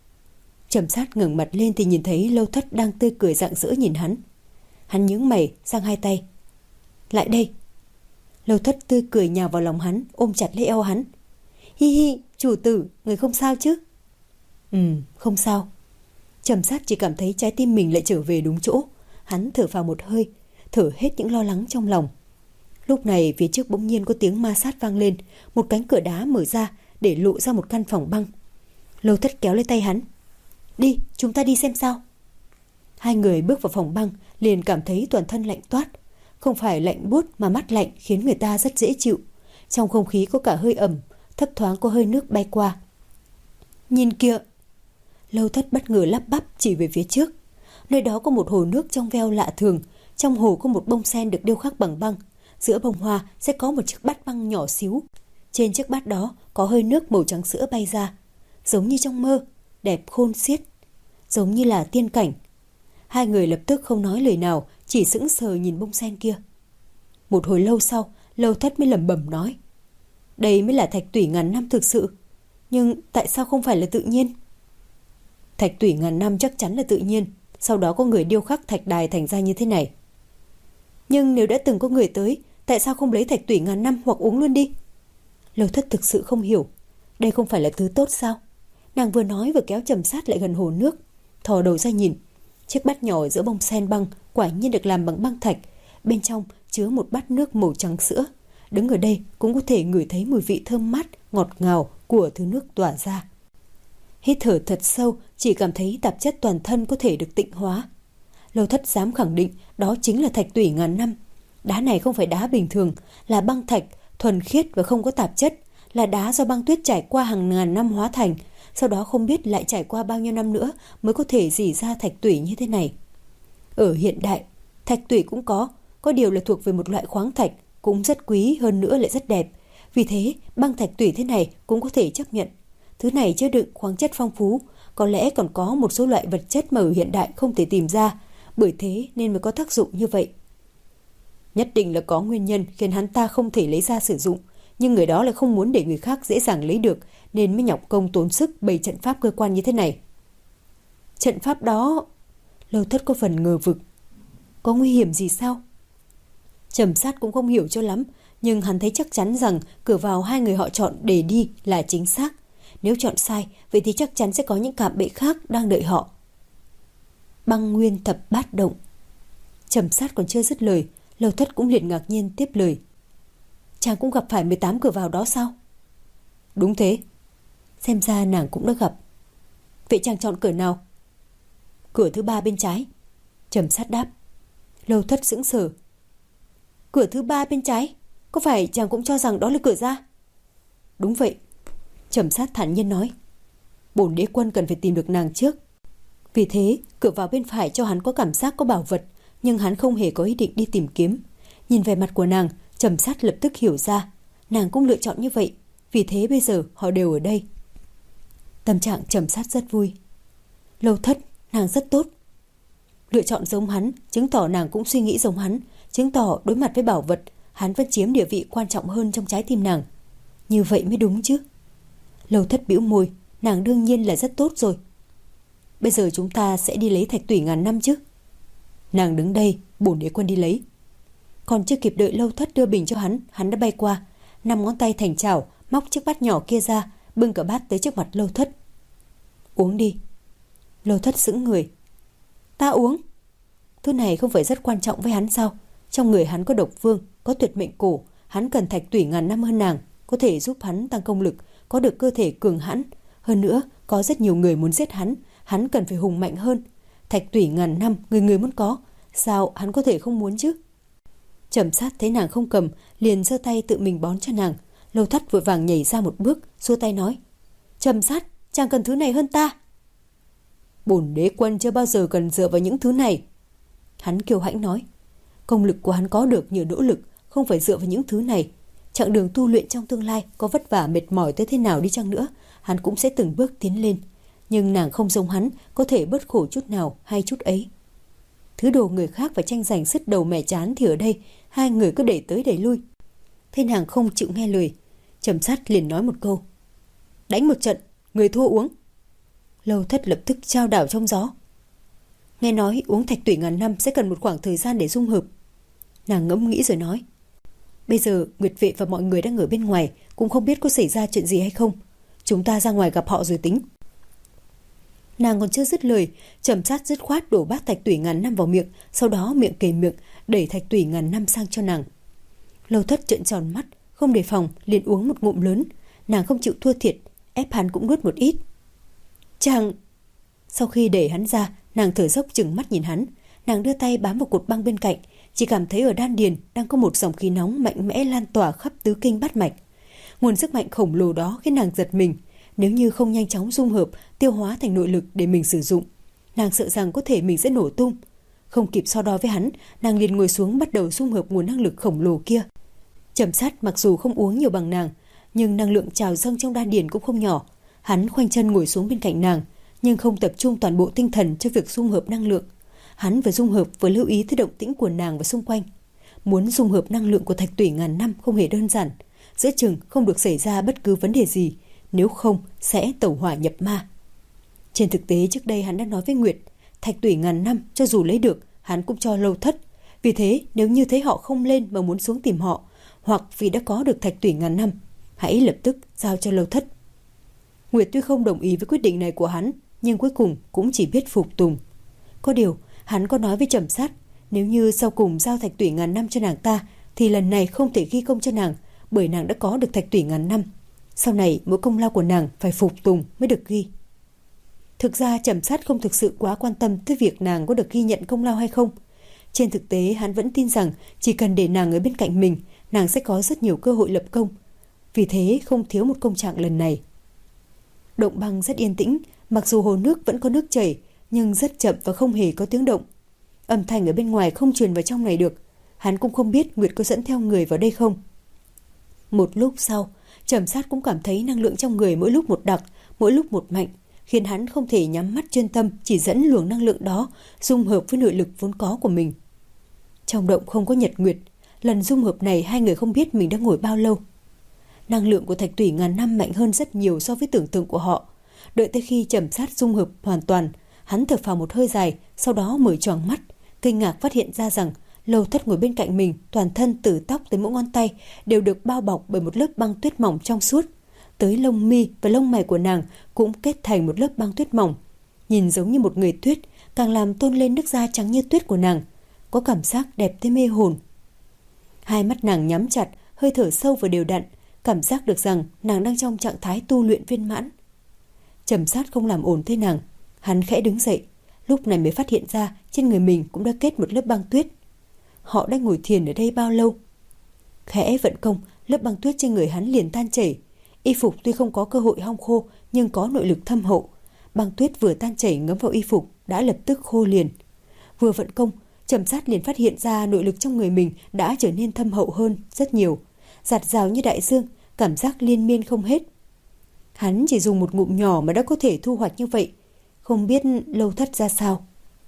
Trầm Sát ngẩng mặt lên thì nhìn thấy Lâu Thất đang tươi cười rạng rỡ nhìn hắn. Hắn nhướng mày, giang hai tay. Lại đây. Lâu Thất tươi cười nhào vào lòng hắn, ôm chặt lấy eo hắn. Hi hi, chủ tử, người không sao chứ? Ừ, không sao. Trầm Sát chỉ cảm thấy trái tim mình lại trở về đúng chỗ. Hắn thở phào một hơi, thở hết những lo lắng trong lòng. Lúc này phía trước bỗng nhiên có tiếng ma sát vang lên, một cánh cửa đá mở ra để lộ ra một căn phòng băng. Lâu Thất kéo lấy tay hắn. Đi, chúng ta đi xem sao. Hai người bước vào phòng băng, liền cảm thấy toàn thân lạnh toát. Không phải lạnh buốt mà mát lạnh khiến người ta rất dễ chịu. Trong không khí có cả hơi ẩm, thấp thoáng có hơi nước bay qua. Nhìn kìa. Lâu Thất bất ngờ lắp bắp chỉ về phía trước. Nơi đó có một hồ nước trong veo lạ thường. Trong hồ có một bông sen được điêu khắc bằng băng. Giữa bông hoa sẽ có một chiếc bát băng nhỏ xíu. Trên chiếc bát đó có hơi nước màu trắng sữa bay ra. Giống như trong mơ, đẹp khôn xiết, giống như là tiên cảnh. Hai người lập tức không nói lời nào, chỉ sững sờ nhìn bông sen kia. Một hồi lâu sau, Lâu Thất mới lẩm bẩm nói. Đây mới là thạch tủy ngàn năm thực sự. Nhưng tại sao không phải là tự nhiên? Thạch tủy ngàn năm chắc chắn là tự nhiên. Sau đó có người điêu khắc thạch đài thành ra như thế này. Nhưng nếu đã từng có người tới, tại sao không lấy thạch tủy ngàn năm hoặc uống luôn đi? Lâu Thất thực sự không hiểu. Đây không phải là thứ tốt sao? Nàng vừa nói vừa kéo Trầm Sát lại gần hồ nước, thò đầu ra nhìn. Chiếc bát nhỏ giữa bông sen băng quả nhiên được làm bằng băng thạch. Bên trong chứa một bát nước màu trắng sữa. Đứng ở đây cũng có thể ngửi thấy mùi vị thơm mát, ngọt ngào của thứ nước tỏa ra. Hít thở thật sâu, chỉ cảm thấy tạp chất toàn thân có thể được tịnh hóa. Lâu Thất dám khẳng định đó chính là thạch tủy ngàn năm. Đá này không phải đá bình thường, là băng thạch, thuần khiết và không có tạp chất. Là đá do băng tuyết trải qua hàng ngàn năm hóa thành. Sau đó không biết lại trải qua bao nhiêu năm nữa mới có thể rỉ ra thạch tủy như thế này. Ở hiện đại, thạch tủy cũng có, có điều là thuộc về một loại khoáng thạch, cũng rất quý, hơn nữa lại rất đẹp. Vì thế, băng thạch tủy thế này cũng có thể chấp nhận. Thứ này chứa đựng khoáng chất phong phú, có lẽ còn có một số loại vật chất mà ở hiện đại không thể tìm ra, bởi thế nên mới có tác dụng như vậy. Nhất định là có nguyên nhân khiến hắn ta không thể lấy ra sử dụng, nhưng người đó lại không muốn để người khác dễ dàng lấy được, nên mới nhọc công tốn sức bày trận pháp cơ quan như thế này. Trận pháp đó... Lâu Thất có phần ngờ vực. Có nguy hiểm gì sao? Trầm Sát cũng không hiểu cho lắm, nhưng hắn thấy chắc chắn rằng cửa vào hai người họ chọn để đi là chính xác. Nếu chọn sai, vậy thì chắc chắn sẽ có những cạm bẫy khác đang đợi họ. Băng nguyên thập bát động. Trầm Sát còn chưa dứt lời, Lâu Thất cũng liền ngạc nhiên tiếp lời. Chàng cũng gặp phải mười tám cửa vào đó sao? Đúng thế. Xem ra nàng cũng đã gặp. Vậy chàng chọn cửa nào? Cửa thứ ba bên trái. Trầm Sát đáp. Lâu Thất sững sờ. Cửa thứ ba bên trái? Có phải chàng cũng cho rằng đó là cửa ra? Đúng vậy. Trầm Sát thản nhiên nói. Bổn đế quân cần phải tìm được nàng trước. Vì thế, cửa vào bên phải cho hắn có cảm giác có bảo vật, nhưng hắn không hề có ý định đi tìm kiếm. Nhìn về mặt của nàng, Trầm Sát lập tức hiểu ra. Nàng cũng lựa chọn như vậy. Vì thế bây giờ họ đều ở đây. Tâm trạng Trầm Sát rất vui. Lâu Thất, nàng rất tốt. Lựa chọn giống hắn, chứng tỏ nàng cũng suy nghĩ giống hắn, chứng tỏ đối mặt với bảo vật, hắn vẫn chiếm địa vị quan trọng hơn trong trái tim nàng. Như vậy mới đúng chứ. Lâu Thất bĩu môi, nàng đương nhiên là rất tốt rồi. Bây giờ chúng ta sẽ đi lấy thạch tủy ngàn năm chứ? Nàng đứng đây, bổn đế quân đi lấy. Còn chưa kịp đợi Lâu Thất đưa bình cho hắn, hắn đã bay qua, năm ngón tay thành chảo, móc chiếc bát nhỏ kia ra, bưng cả bát tới trước mặt Lâu Thất. Uống đi. Lâu Thất sững người. Ta uống? Thứ này không phải rất quan trọng với hắn sao? Trong người hắn có độc vương, có tuyệt mệnh cổ, hắn cần thạch tủy ngàn năm hơn nàng, có thể giúp hắn tăng công lực, có được cơ thể cường hãn, Hơn nữa, có rất nhiều người muốn giết hắn, hắn cần phải hùng mạnh hơn. Thạch tủy ngàn năm, người người muốn có, sao hắn có thể không muốn chứ? Trầm Sát thấy nàng không cầm, liền giơ tay tự mình bón cho nàng. Lâu Thất vội vàng nhảy ra một bước, xua tay nói: Trầm Sát, chàng cần thứ này hơn ta. Bổn đế quân chưa bao giờ cần dựa vào những thứ này. Hắn kiêu hãnh nói. Công lực của hắn có được nhờ nỗ lực, không phải dựa vào những thứ này. Chặng đường tu luyện trong tương lai có vất vả mệt mỏi tới thế nào đi chăng nữa, hắn cũng sẽ từng bước tiến lên. Nhưng nàng không giống hắn, có thể bớt khổ chút nào hay chút ấy. Thứ đồ người khác phải tranh giành sứt đầu mẻ chán thì ở đây hai người cứ đẩy tới đẩy lui. Thế nàng không chịu nghe lời, Trầm Sát liền nói một câu: Đánh một trận, người thua uống. Lâu Thất lập tức trao đảo trong gió. Nghe nói uống thạch tủy ngàn năm sẽ cần một khoảng thời gian để dung hợp. Nàng ngẫm nghĩ rồi nói: Bây giờ Nguyệt Vệ và mọi người đang ở bên ngoài, cũng không biết có xảy ra chuyện gì hay không. Chúng ta ra ngoài gặp họ rồi tính. Nàng còn chưa dứt lời, Trầm Sát dứt khoát đổ bát thạch tủy ngàn năm vào miệng, sau đó miệng kề miệng đẩy thạch tủy ngàn năm sang cho nàng. Lâu Thất trợn tròn mắt, không đề phòng liền uống một ngụm lớn. Nàng không chịu thua thiệt, ép hắn cũng nuốt một ít. Chàng... Sau khi đẩy hắn ra, nàng thở dốc chừng mắt nhìn hắn. Nàng đưa tay bám vào cột băng bên cạnh, chỉ cảm thấy ở đan điền đang có một dòng khí nóng mạnh mẽ lan tỏa khắp tứ kinh bát mạch. Nguồn sức mạnh khổng lồ đó khiến nàng giật mình. Nếu như không nhanh chóng dung hợp, tiêu hóa thành nội lực để mình sử dụng, nàng sợ rằng có thể mình sẽ nổ tung. Không kịp so đo với hắn, nàng liền ngồi xuống bắt đầu dung hợp nguồn năng lực khổng lồ kia. Trầm Sát mặc dù không uống nhiều bằng nàng, nhưng năng lượng trào dâng trong đan điền cũng không nhỏ. Hắn khoanh chân ngồi xuống bên cạnh nàng, nhưng không tập trung toàn bộ tinh thần cho việc dung hợp năng lượng. Hắn vừa dung hợp vừa lưu ý tới động tĩnh của nàng và xung quanh. Muốn dung hợp năng lượng của thạch tủy ngàn năm không hề đơn giản, giữa chừng không được xảy ra bất cứ vấn đề gì, nếu không sẽ tẩu hỏa nhập ma. Trên thực tế trước đây hắn đã nói với Nguyệt, thạch tủy ngàn năm cho dù lấy được, hắn cũng cho Lâu Thất. Vì thế nếu như thấy họ không lên mà muốn xuống tìm họ, hoặc vì đã có được thạch tủy ngàn năm, hãy lập tức giao cho Lâu Thất. Nguyệt tuy không đồng ý với quyết định này của hắn, nhưng cuối cùng cũng chỉ biết phục tùng. Có điều hắn có nói với Trầm Sát, nếu như sau cùng giao thạch tủy ngàn năm cho nàng ta, thì lần này không thể ghi công cho nàng, bởi nàng đã có được thạch tủy ngàn năm. Sau này mỗi công lao của nàng phải phục tùng mới được ghi. Thực ra Trầm Sát không thực sự quá quan tâm tới việc nàng có được ghi nhận công lao hay không. Trên thực tế hắn vẫn tin rằng chỉ cần để nàng ở bên cạnh mình, nàng sẽ có rất nhiều cơ hội lập công. Vì thế không thiếu một công trạng lần này. Động băng rất yên tĩnh, mặc dù hồ nước vẫn có nước chảy, nhưng rất chậm và không hề có tiếng động. Âm thanh ở bên ngoài không truyền vào trong này được. Hắn cũng không biết Nguyệt có dẫn theo người vào đây không. Một lúc sau, Trầm Sát cũng cảm thấy năng lượng trong người mỗi lúc một đặc, mỗi lúc một mạnh, khiến hắn không thể nhắm mắt chuyên tâm chỉ dẫn luồng năng lượng đó dung hợp với nội lực vốn có của mình. Trong động không có Nhật Nguyệt, lần dung hợp này hai người không biết mình đã ngồi bao lâu. Năng lượng của thạch tủy ngàn năm mạnh hơn rất nhiều so với tưởng tượng của họ. Đợi tới khi Trầm Sát dung hợp hoàn toàn, hắn thở phào một hơi dài, sau đó mở choàng mắt, kinh ngạc phát hiện ra rằng Lâu Thất ngồi bên cạnh mình, toàn thân từ tóc tới mỗi ngón tay đều được bao bọc bởi một lớp băng tuyết mỏng trong suốt. Tới lông mi và lông mày của nàng cũng kết thành một lớp băng tuyết mỏng, nhìn giống như một người tuyết, càng làm tôn lên nước da trắng như tuyết của nàng, có cảm giác đẹp tới mê hồn. Hai mắt nàng nhắm chặt, hơi thở sâu và đều đặn, cảm giác được rằng nàng đang trong trạng thái tu luyện viên mãn. Trầm Sát không làm ổn tới nàng, hắn khẽ đứng dậy, lúc này mới phát hiện ra trên người mình cũng đã kết một lớp băng tuyết. Họ đã ngồi thiền ở đây bao lâu? Khẽ vận công, lớp băng tuyết trên người hắn liền tan chảy. Y phục tuy không có cơ hội hong khô, nhưng có nội lực thâm hậu. Băng tuyết vừa tan chảy ngấm vào y phục đã lập tức khô liền. Vừa vận công, Trầm Sát liền phát hiện ra nội lực trong người mình đã trở nên thâm hậu hơn rất nhiều, dạt dào như đại dương, cảm giác liên miên không hết. Hắn chỉ dùng một ngụm nhỏ mà đã có thể thu hoạch như vậy, không biết Lâu Thất ra sao.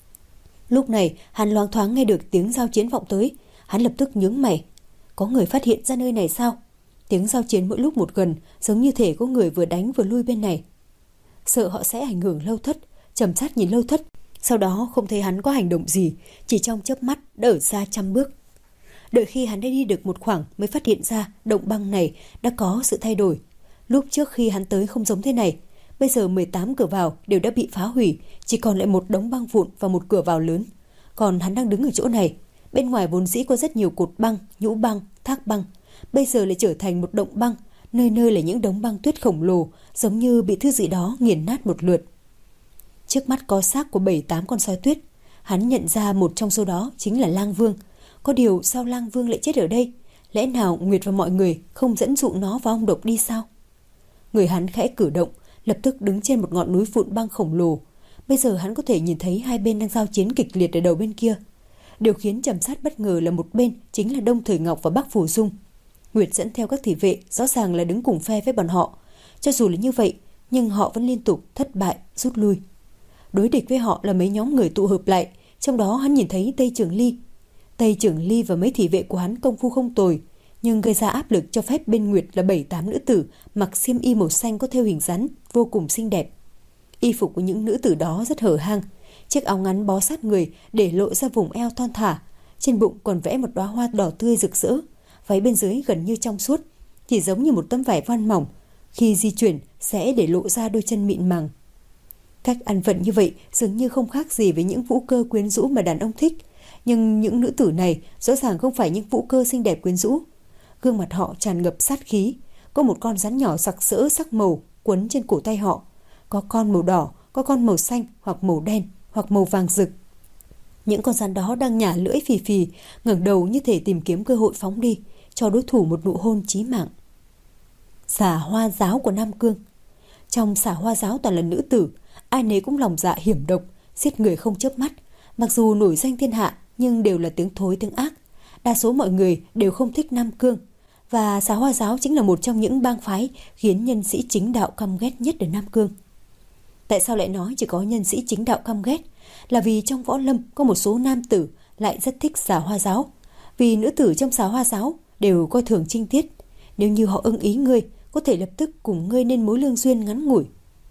Lúc này hắn loáng thoáng nghe được tiếng giao chiến vọng tới, hắn lập tức nhướng mày. Có người phát hiện ra nơi này sao? Tiếng giao chiến mỗi lúc một gần, giống như thể có người vừa đánh vừa lui bên này. Sợ họ sẽ ảnh hưởng Lâu Thất, Trầm Sát nhìn Lâu Thất, sau đó không thấy hắn có hành động gì, chỉ trong chớp mắt đã ở xa trăm bước. Đợi khi hắn đã đi được một khoảng mới phát hiện ra động băng này đã có sự thay đổi. Lúc trước khi hắn tới không giống thế này, bây giờ mười tám cửa vào đều đã bị phá hủy, chỉ còn lại một đống băng vụn và một cửa vào lớn. Còn hắn đang đứng ở chỗ này, bên ngoài vốn dĩ có rất nhiều cột băng, nhũ băng, thác băng, bây giờ lại trở thành một động băng, nơi nơi là những đống băng tuyết khổng lồ, giống như bị thứ gì đó nghiền nát một lượt. Trước mắt có xác của bảy tám con sói tuyết. Hắn nhận ra một trong số đó chính là Lang Vương. Có điều sao Lang Vương lại chết ở đây? Lẽ nào Nguyệt và mọi người không dẫn dụ nó và ong độc đi sao? Người hắn khẽ cử động, lập tức đứng trên một ngọn núi vụn băng khổng lồ. Bây giờ hắn có thể nhìn thấy hai bên đang giao chiến kịch liệt ở đầu bên kia. Điều khiến Trầm Sát bất ngờ là một bên chính là Đông Thời Ngọc và Bắc Phù Dung. Nguyệt dẫn theo các thị vệ rõ ràng là đứng cùng phe với bọn họ. Cho dù là như vậy, nhưng họ vẫn liên tục thất bại, rút lui. Đối địch với họ là mấy nhóm người tụ hợp lại, trong đó hắn nhìn thấy Tây Trường Ly. Tây Trường Ly và mấy thị vệ của hắn công phu không tồi, nhưng gây ra áp lực cho phép bên Nguyệt là bảy tám nữ tử mặc xiêm y màu xanh có thêu hình rắn, vô cùng xinh đẹp. Y phục của những nữ tử đó rất hở hang, chiếc áo ngắn bó sát người để lộ ra vùng eo thon thả, trên bụng còn vẽ một đóa hoa đỏ tươi rực rỡ, váy bên dưới gần như trong suốt, chỉ giống như một tấm vải voan mỏng, khi di chuyển sẽ để lộ ra đôi chân mịn màng. Cách ăn vận như vậy dường như không khác gì với những vũ cơ quyến rũ mà đàn ông thích, nhưng những nữ tử này rõ ràng không phải những vũ cơ xinh đẹp quyến rũ. Gương mặt họ tràn ngập sát khí, có một con rắn nhỏ sặc sỡ sắc màu quấn trên cổ tay họ, có con màu đỏ, có con màu xanh hoặc màu đen hoặc màu vàng rực. Những con rắn đó đang nhả lưỡi phì phì, ngẩng đầu như thể tìm kiếm cơ hội phóng đi, cho đối thủ một nụ hôn chí mạng. Xà Hoa Giáo của Nam Cương. Trong Xà Hoa Giáo toàn là nữ tử, ai nấy cũng lòng dạ hiểm độc, giết người không chớp mắt. Mặc dù nổi danh thiên hạ, nhưng đều là tiếng thối tiếng ác. Đa số mọi người đều không thích Nam Cương, và Xà Hoa Giáo chính là một trong những bang phái khiến nhân sĩ chính đạo căm ghét nhất ở Nam Cương. Tại sao lại nói chỉ có nhân sĩ chính đạo căm ghét? Là vì trong võ lâm có một số nam tử lại rất thích Xà Hoa Giáo. Vì nữ tử trong Xà Hoa Giáo đều coi thường trinh tiết. Nếu như họ ưng ý ngươi, có thể lập tức cùng ngươi nên mối lương duyên ngắn ngủi.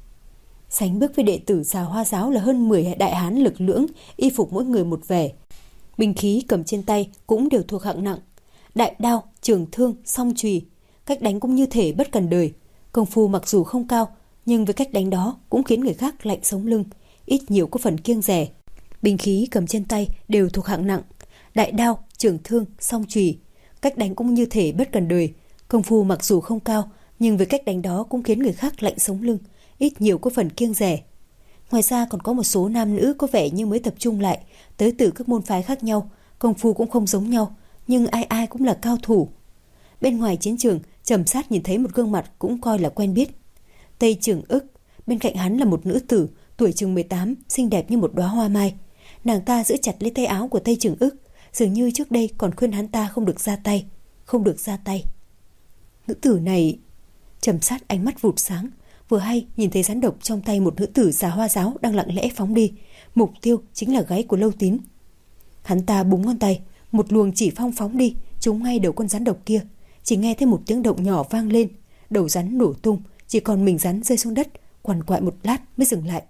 Sánh bước với đệ tử Xà Hoa Giáo là hơn mười đại hán lực lưỡng, y phục mỗi người một vẻ. Binh khí cầm trên tay cũng đều thuộc hạng nặng. Đại đao, trường thương, song chùy, cách đánh cũng như thể bất cần đời. Công phu mặc dù không cao, nhưng với cách đánh đó cũng khiến người khác lạnh sống lưng, ít nhiều có phần kiêng dè. Binh khí cầm trên tay đều thuộc hạng nặng. Đại đao, trường thương, song chùy, cách đánh cũng như thể bất cần đời. Công phu mặc dù không cao, nhưng với cách đánh đó cũng khiến người khác lạnh sống lưng, ít nhiều có phần kiêng dè. Ngoài ra còn có một số nam nữ có vẻ như mới tập trung lại, tới từ các môn phái khác nhau, công phu cũng không giống nhau, nhưng ai ai cũng là cao thủ. Bên ngoài chiến trường, Trầm Sát nhìn thấy một gương mặt cũng coi là quen biết. Tây Trường Ức, bên cạnh hắn là một nữ tử, tuổi chừng mười tám, xinh đẹp như một đóa hoa mai. Nàng ta giữ chặt lấy tay áo của Tây Trường Ức, dường như trước đây còn khuyên hắn ta không được ra tay, không được ra tay. Nữ tử này... Trầm Sát ánh mắt vụt sáng, vừa hay nhìn thấy rắn độc trong tay một nữ tử Xà Hoa Giáo đang lặng lẽ phóng đi, mục tiêu chính là gáy của Lâu Tín. Hắn ta búng ngón tay, một luồng chỉ phong phóng đi, trúng ngay đầu con rắn độc kia. Chỉ nghe thấy một tiếng động nhỏ vang lên, đầu rắn nổ tung, chỉ còn mình rắn rơi xuống đất, quằn quại một lát mới dừng lại.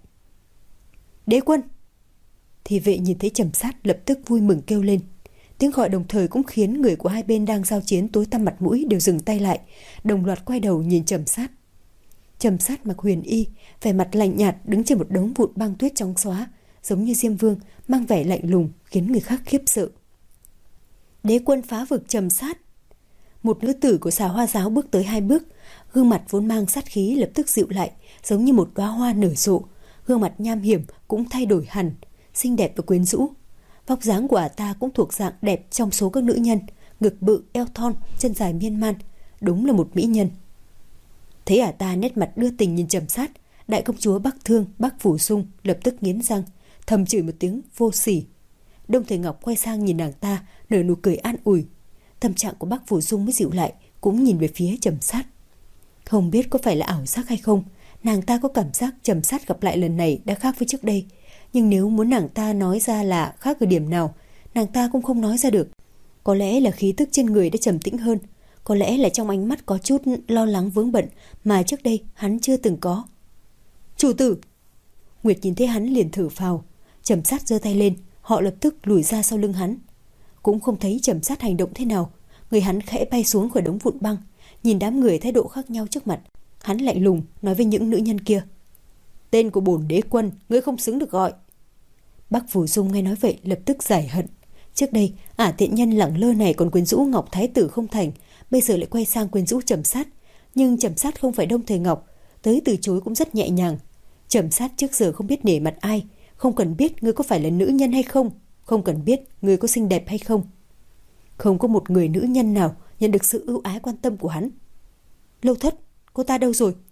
Đế quân! Thị vệ nhìn thấy Trầm Sát lập tức vui mừng kêu lên. Tiếng gọi đồng thời cũng khiến người của hai bên đang giao chiến tối tăm mặt mũi đều dừng tay lại, đồng loạt quay đầu nhìn Trầm Sát. Trầm Sát mặc huyền y, vẻ mặt lạnh nhạt đứng trên một đống vụn băng tuyết trắng xóa, giống như Diêm Vương, mang vẻ lạnh lùng khiến người khác khiếp sợ. Đế quân phá vực Trầm Sát! Một nữ tử của Xà Hoa Giáo bước tới hai bước, gương mặt vốn mang sát khí lập tức dịu lại, giống như một đóa hoa nở rộ. Gương mặt nham hiểm cũng thay đổi hẳn, xinh đẹp và quyến rũ. Vóc dáng của ả ta cũng thuộc dạng đẹp trong số các nữ nhân, ngực bự, eo thon, chân dài miên man, đúng là một mỹ nhân. Thấy ả ta nét mặt đưa tình nhìn Trầm Sát, đại công chúa Bắc Thương, Bắc Phủ Dung lập tức nghiến răng, thầm chửi một tiếng vô sỉ. Đông Thời Ngọc quay sang nhìn nàng ta, nở nụ cười an ủi. Tâm trạng của Bắc Phủ Dung mới dịu lại, cũng nhìn về phía Trầm Sát. Không biết có phải là ảo giác hay không, nàng ta có cảm giác Trầm Sát gặp lại lần này đã khác với trước đây. Nhưng nếu muốn nàng ta nói ra là khác ở điểm nào, nàng ta cũng không nói ra được. Có lẽ là khí tức trên người đã trầm tĩnh hơn, có lẽ là trong ánh mắt có chút lo lắng vướng bận mà trước đây hắn chưa từng có. Chủ tử! Nguyệt nhìn thấy hắn liền thở phào. Trầm Sát giơ tay lên, họ lập tức lùi ra sau lưng hắn. Cũng không thấy Trầm Sát hành động thế nào, người hắn khẽ bay xuống khỏi đống vụn băng, nhìn đám người thái độ khác nhau trước mặt. Hắn lạnh lùng nói với những nữ nhân kia. Tên của bổn đế quân, ngươi không xứng được gọi. Bắc Phủ Dung nghe nói vậy lập tức giải hận. Trước đây, ả tiện nhân lẳng lơ này còn quyến rũ Ngọc Thái Tử không thành, bây giờ lại quay sang quyến rũ Trầm Sát. Nhưng Trầm Sát không phải Đông Thời Ngọc, tới từ chối cũng rất nhẹ nhàng. Trầm Sát trước giờ không biết nể mặt ai, không cần biết ngươi có phải là nữ nhân hay không, không cần biết ngươi có xinh đẹp hay không. Không có một người nữ nhân nào nhận được sự ưu ái quan tâm của hắn. Lâu Thất, cô ta đâu rồi?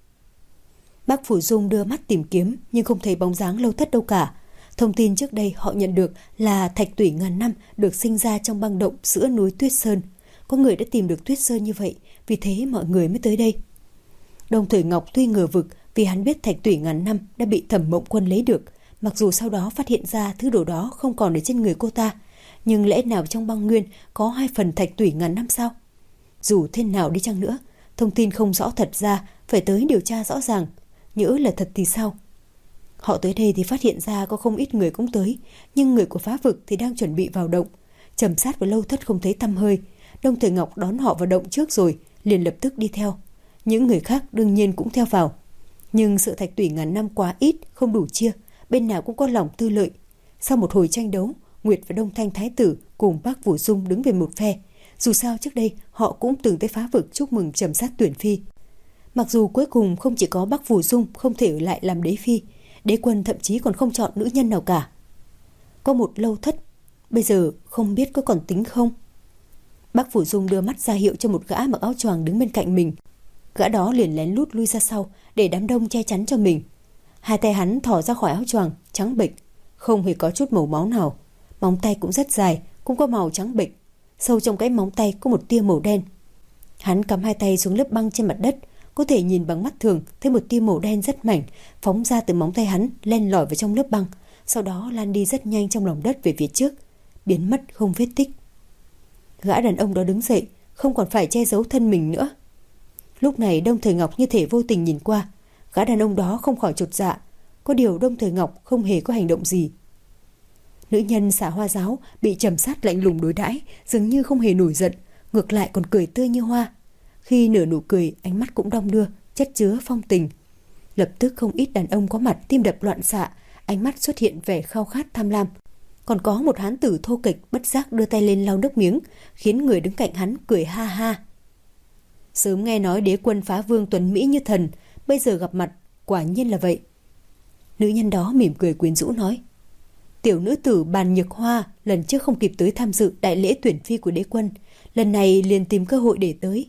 Bác Phủ Dung đưa mắt tìm kiếm nhưng không thấy bóng dáng Lâu Thất đâu cả. Thông tin trước đây họ nhận được là thạch tủy ngàn năm được sinh ra trong băng động giữa núi Tuyết Sơn. Có người đã tìm được Tuyết Sơn như vậy, vì thế mọi người mới tới đây. Đông Thời Ngọc tuy ngờ vực vì hắn biết thạch tủy ngàn năm đã bị Thẩm Mộng Quân lấy được, mặc dù sau đó phát hiện ra thứ đồ đó không còn ở trên người cô ta, nhưng lẽ nào trong băng nguyên có hai phần thạch tủy ngàn năm sao? Dù thế nào đi chăng nữa, thông tin không rõ thật ra phải tới điều tra rõ ràng. Nhỡ là thật thì sao? Họ tới đây thì phát hiện ra có không ít người cũng tới, nhưng người của phá vực thì đang chuẩn bị vào động. Trầm Sát và Lâu Thất không thấy tăm hơi. Đông Thời Ngọc đón họ vào động trước rồi, liền lập tức đi theo. Những người khác đương nhiên cũng theo vào. Nhưng sự thạch tủy ngàn năm quá ít, không đủ chia, bên nào cũng có lòng tư lợi. Sau một hồi tranh đấu, Nguyệt và Đông Thanh Thái Tử cùng bác Vũ Dung đứng về một phe. Dù sao trước đây họ cũng từng tới phá vực chúc mừng Trầm Sát tuyển phi. Mặc dù cuối cùng không chỉ có bác Vũ Dung không thể ở lại làm đế phi, đế quân thậm chí còn không chọn nữ nhân nào cả. Có một Lâu Thất, bây giờ không biết có còn tính không? Bác Vũ Dung đưa mắt ra hiệu cho một gã mặc áo choàng đứng bên cạnh mình. Gã đó liền lén lút lui ra sau để đám đông che chắn cho mình. Hai tay hắn thò ra khỏi áo choàng, trắng bệch, không hề có chút màu máu nào. Móng tay cũng rất dài, cũng có màu trắng bệch. Sâu trong cái móng tay có một tia màu đen. Hắn cắm hai tay xuống lớp băng trên mặt đất, có thể nhìn bằng mắt thường thấy một tia màu đen rất mảnh phóng ra từ móng tay hắn, len lỏi vào trong lớp băng, sau đó lan đi rất nhanh trong lòng đất về phía trước, biến mất không vết tích. Gã đàn ông đó đứng dậy, không còn phải che giấu thân mình nữa. Lúc này Đông Thời Ngọc như thể vô tình nhìn qua, gã đàn ông đó không khỏi chột dạ. Có điều Đông Thời Ngọc không hề có hành động gì. Nữ nhân Xả Hoa Giáo bị Trầm Sát lạnh lùng đối đãi, dường như không hề nổi giận, ngược lại còn cười tươi như hoa. Khi nở nụ cười, ánh mắt cũng đong đưa, chất chứa phong tình. Lập tức không ít đàn ông có mặt tim đập loạn xạ, ánh mắt xuất hiện vẻ khao khát tham lam. Còn có một hán tử thô kệch bất giác đưa tay lên lau nước miếng, khiến người đứng cạnh hắn cười ha ha. Sớm nghe nói đế quân phá vương tuấn mỹ như thần, bây giờ gặp mặt, quả nhiên là vậy. Nữ nhân đó mỉm cười quyến rũ nói: Tiểu nữ tử Bàn Nhược Hoa lần trước không kịp tới tham dự đại lễ tuyển phi của đế quân, lần này liền tìm cơ hội để tới.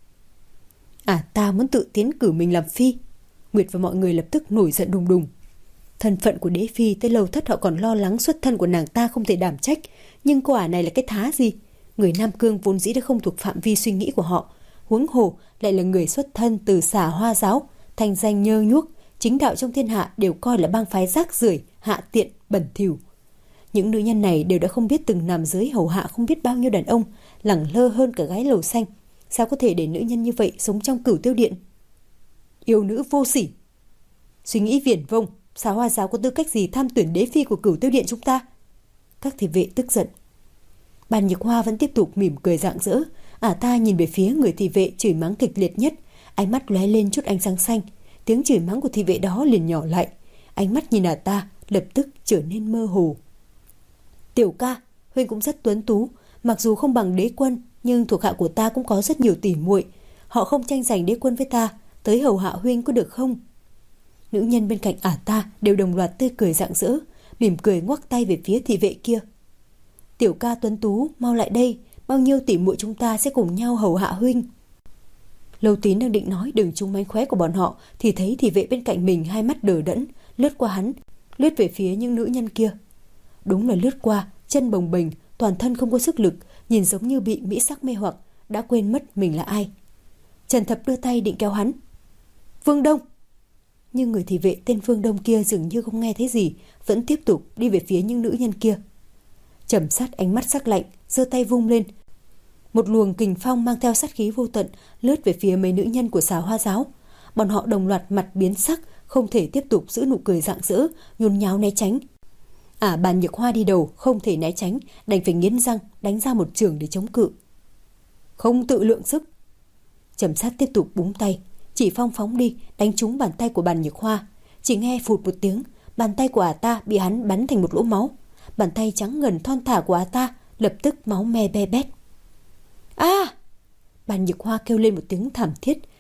À, ta muốn tự tiến cử mình làm phi. Nguyệt và mọi người lập tức nổi giận đùng đùng. Thân phận của đế phi tới Lâu Thất họ còn lo lắng xuất thân của nàng ta không thể đảm trách, nhưng cô ả này là cái thá gì? Người Nam Cương vốn dĩ đã không thuộc phạm vi suy nghĩ của họ, huống hồ lại là người xuất thân từ Xả Hoa Giáo, thành danh nhơ nhuốc, chính đạo trong thiên hạ đều coi là bang phái rác rưởi, hạ tiện, bẩn thỉu. Những nữ nhân này đều đã không biết từng nằm dưới hầu hạ không biết bao nhiêu đàn ông, lẳng lơ hơn cả gái lầu xanh. Sao có thể để nữ nhân như vậy sống trong Cửu Tiêu Điện? Yêu nữ vô sỉ, suy nghĩ viển vông. Xả Hoa Giáo có tư cách gì tham tuyển đế phi của Cửu Tiêu Điện chúng ta? Các thị vệ tức giận. Bàn Nhược Hoa vẫn tiếp tục mỉm cười rạng rỡ. Ả ta nhìn về phía người thị vệ chửi mắng kịch liệt nhất, ánh mắt lóe lên chút ánh sáng xanh. Tiếng chửi mắng của thị vệ đó liền nhỏ lại, ánh mắt nhìn Ả ta lập tức trở nên mơ hồ. Tiểu ca, huynh cũng rất tuấn tú, mặc dù không bằng đế quân, nhưng thuộc hạ của ta cũng có rất nhiều tỉ muội, họ không tranh giành đế quân với ta, tới hầu hạ huynh có được không? Nữ nhân bên cạnh Ả ta đều đồng loạt tươi cười rạng rỡ, mỉm cười ngoắc tay về phía thị vệ kia. Tiểu ca tuấn tú, mau lại đây, bao nhiêu tỉ muội chúng ta sẽ cùng nhau hầu hạ huynh. Lâu Tín đang định nói đừng trúng mánh khóe của bọn họ, thì thấy thị vệ bên cạnh mình hai mắt đờ đẫn, lướt qua hắn, lướt về phía những nữ nhân kia. Đúng là lướt qua, chân bồng bềnh, toàn thân không có sức lực, nhìn giống như bị mỹ sắc mê hoặc, đã quên mất mình là ai. Trần Thập đưa tay định kéo hắn. Vương Đông! Nhưng người thị vệ tên Vương Đông kia dường như không nghe thấy gì, vẫn tiếp tục đi về phía những nữ nhân kia. Trầm Sát ánh mắt sắc lạnh, giơ tay vung lên. Một luồng kình phong mang theo sát khí vô tận lướt về phía mấy nữ nhân của Xả Hoa Giáo. Bọn họ đồng loạt mặt biến sắc, không thể tiếp tục giữ nụ cười rạng rỡ, nhốn nháo né tránh. À, Bàn Nhược Hoa đi đầu, không thể né tránh, đành phải nghiến răng đánh ra một chưởng để chống cự. Không tự lượng sức. Trầm Sát tiếp tục búng tay, chỉ phong phóng đi, đánh trúng bàn tay của Bàn Nhược Hoa. Chỉ nghe phụt một tiếng, bàn tay của Ả ta bị hắn bắn thành một lỗ máu. Bàn tay trắng ngần thon thả của Ả ta lập tức máu me be bét. A! À! Bàn Nhược Hoa kêu lên một tiếng thảm thiết,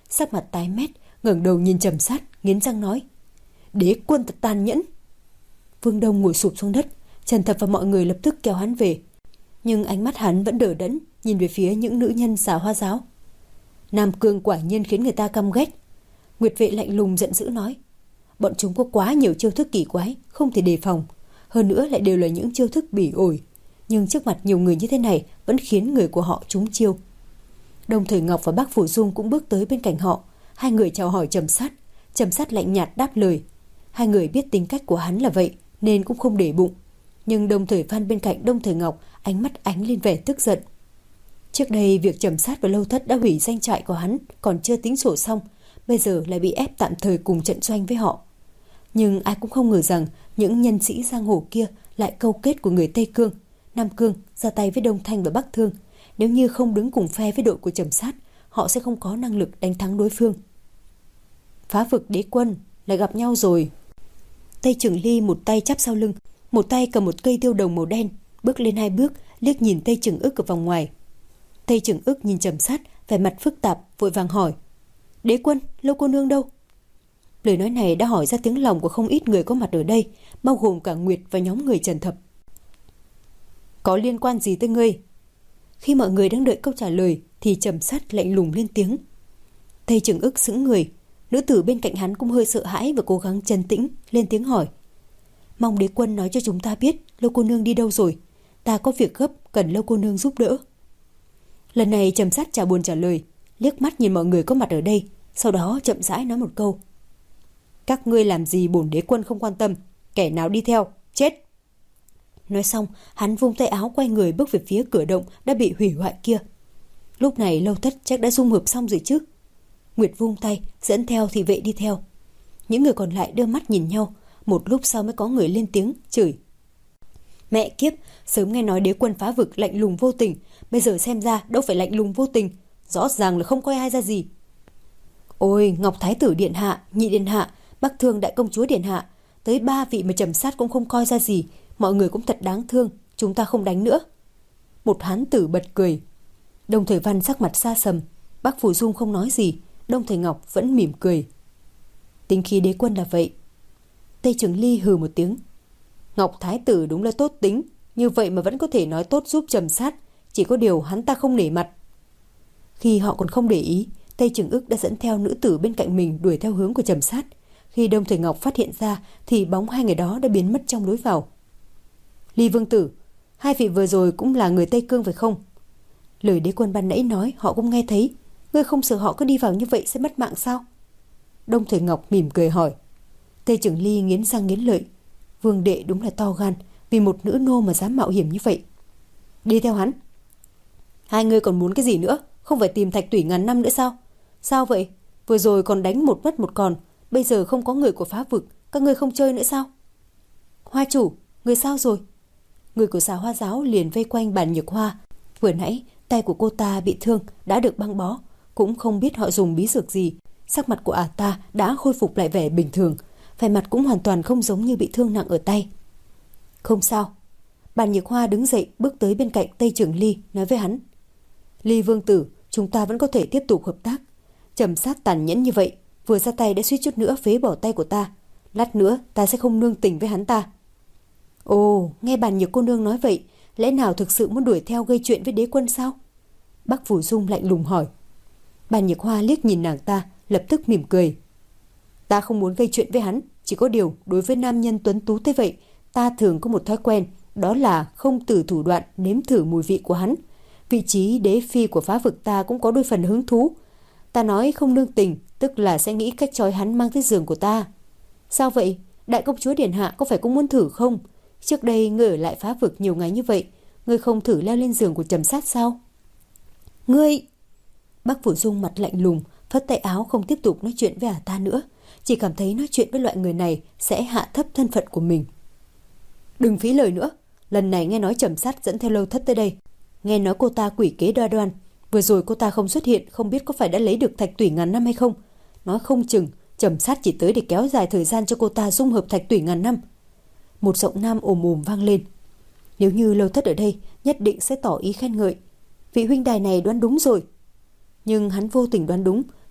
sắc mặt tái mét, ngẩng đầu nhìn Trầm Sát, nghiến răng nói: Đế quân thật tàn nhẫn. Vương Đông ngồi sụp xuống đất, Trần Thập và mọi người lập tức kéo hắn về. Nhưng ánh mắt hắn vẫn đờ đẫn nhìn về phía những nữ nhân Xà Hoa giáo. Nam Cương quả nhiên khiến người ta căm ghét. Nguyệt Vệ lạnh lùng giận dữ nói: Bọn chúng có quá nhiều chiêu thức kỳ quái, không thể đề phòng. Hơn nữa lại đều là những chiêu thức bỉ ổi. Nhưng trước mặt nhiều người như thế này vẫn khiến người của họ trúng chiêu. Đồng Thời Ngọc và Bác Phủ Dung cũng bước tới bên cạnh họ. Hai người chào hỏi Trầm Sát. Trầm Sát lạnh nhạt đáp lời. Hai người biết tính cách của hắn là vậy nên cũng không để bụng. Nhưng Đồng Thời Văn bên cạnh Đồng Thời Ngọc ánh mắt ánh lên vẻ tức giận. Trước đây việc Trầm Sát và Lâu Thất đã hủy danh trại của hắn còn chưa tính sổ xong, bây giờ lại bị ép tạm thời cùng trận doanh với họ. Nhưng ai cũng không ngờ rằng những nhân sĩ giang hồ kia lại câu kết của người Tây Cương, Nam Cương ra tay với Đông Thanh và Bắc Thương. Nếu như không đứng cùng phe với đội của Trầm Sát, họ sẽ không có năng lực đánh thắng đối phương. Phá vực đế quân lại gặp nhau rồi. Tây Trừng Ly một tay chắp sau lưng, một tay cầm một cây tiêu đồng màu đen, bước lên hai bước, liếc nhìn Tây Trừng Ức ở vòng ngoài. Tây Trừng Ức nhìn Trầm Sát, vẻ mặt phức tạp, vội vàng hỏi: Đế quân, Lâu cô nương đâu? Lời nói này đã hỏi ra tiếng lòng của không ít người có mặt ở đây, bao gồm cả Nguyệt và nhóm người Trần Thập. Có liên quan gì tới ngươi? Khi mọi người đang đợi câu trả lời thì Trầm Sát lạnh lùng lên tiếng. Tây Trừng Ức sững người, nữ tử bên cạnh hắn cũng hơi sợ hãi và cố gắng trấn tĩnh, lên tiếng hỏi: Mong đế quân nói cho chúng ta biết Lâu cô nương đi đâu rồi, ta có việc gấp cần Lâu cô nương giúp đỡ. Lần này Trầm Sát chả buồn trả lời, liếc mắt nhìn mọi người có mặt ở đây, sau đó chậm rãi nói một câu: Các ngươi làm gì bổn đế quân không quan tâm, kẻ nào đi theo, chết. Nói xong, hắn vung tay áo quay người bước về phía cửa động đã bị hủy hoại kia. Lúc này Lâu Thất chắc đã dung hợp xong rồi chứ. Nguyệt vung tay, dẫn theo thị vệ đi theo. Những người còn lại đưa mắt nhìn nhau, một lúc sau mới có người lên tiếng, chửi: Mẹ kiếp, sớm nghe nói đế quân phá vực lạnh lùng vô tình, bây giờ xem ra đâu phải lạnh lùng vô tình, rõ ràng là không coi ai ra gì. Ôi, Ngọc Thái tử điện hạ, Nhị điện hạ, Bắc Thương đại công chúa điện hạ, tới ba vị mà Trầm Sát cũng không coi ra gì, mọi người cũng thật đáng thương, chúng ta không đánh nữa. Một hán tử bật cười. Đồng Thời Văn sắc mặt xa sầm, Bác Phủ Dung không nói gì, Đồng Thời Ngọc vẫn mỉm cười. Tính khí đế quân là vậy. Tây Trừng Ly hừ một tiếng. Ngọc Thái tử đúng là tốt tính, như vậy mà vẫn có thể nói tốt giúp Trầm Sát, chỉ có điều hắn ta không nể mặt. Khi họ còn không để ý, Tây Trừng Ức đã dẫn theo nữ tử bên cạnh mình đuổi theo hướng của Trầm Sát. Khi Đồng Thời Ngọc phát hiện ra thì bóng hai người đó đã biến mất trong lối vào. Ly vương tử, hai vị vừa rồi cũng là người Tây Cương phải không? Lời đế quân ban nãy nói họ cũng nghe thấy, ngươi không sợ họ cứ đi vào như vậy sẽ mất mạng sao? Đồng Thời Ngọc mỉm cười hỏi. Tây Trừng Ly nghiến răng nghiến lợi, vương đệ đúng là to gan, vì một nữ nô mà dám mạo hiểm như vậy. Đi theo hắn. Hai người còn muốn cái gì nữa, không phải tìm thạch tủy ngàn năm nữa sao? Sao vậy? Vừa rồi còn đánh một mất một còn, bây giờ không có người của phá vực, các ngươi không chơi nữa sao? Hoa chủ, người sao rồi? Người của Xà Hoa giáo liền vây quanh Bàn Nhược Hoa. Vừa nãy tay của cô ta bị thương, đã được băng bó, cũng không biết họ dùng bí dược gì. Sắc mặt của ả ta đã khôi phục lại vẻ bình thường, vẻ mặt cũng hoàn toàn không giống như bị thương nặng ở tay. Không sao. Bàn Nhược Hoa đứng dậy bước tới bên cạnh Tây Trừng Ly, nói với hắn: Ly vương tử, chúng ta vẫn có thể tiếp tục hợp tác. Trầm Sát tàn nhẫn như vậy, vừa ra tay đã suýt chút nữa phế bỏ tay của ta, lát nữa ta sẽ không nương tình với hắn ta. Ồ, nghe Bàn Nhược cô nương nói vậy, lẽ nào thực sự muốn đuổi theo gây chuyện với đế quân sao? Bắc Phủ Dung lạnh lùng hỏi. Bàn Nhược Hoa liếc nhìn nàng ta, lập tức mỉm cười. Ta không muốn gây chuyện với hắn, chỉ có điều đối với nam nhân tuấn tú thế vậy, ta thường có một thói quen, đó là không từ thủ đoạn nếm thử mùi vị của hắn. Vị trí đế phi của phá vực ta cũng có đôi phần hứng thú. Ta nói không nương tình, tức là sẽ nghĩ cách trói hắn mang tới giường của ta. Sao vậy? Đại công chúa điện hạ có phải cũng muốn thử không? Trước đây ngươi ở lại phá vực nhiều ngày như vậy, ngươi không thử leo lên giường của Trầm Sát sao? Ngươi! Bắc Phủ Dung mặt lạnh lùng, phất tay áo không tiếp tục nói chuyện với ả ta nữa, chỉ cảm thấy nói chuyện với loại người này sẽ hạ thấp thân phận của mình. Đừng phí lời nữa, lần này nghe nói Trầm Sát dẫn theo Lâu Thất tới đây, nghe nói cô ta quỷ kế đoan đoan, vừa rồi cô ta không xuất hiện, không biết có phải đã lấy được thạch tủy ngàn năm hay không. Nói không chừng Trầm Sát chỉ tới để kéo dài thời gian cho cô ta dung hợp thạch tủy ngàn năm. Một giọng nam ồm ồm vang lên. Nếu như Lâu Thất ở đây, nhất định sẽ tỏ ý khen ngợi. Vị huynh đài này đoán đúng rồi. Nhưng hắn vô tình đoán đúng,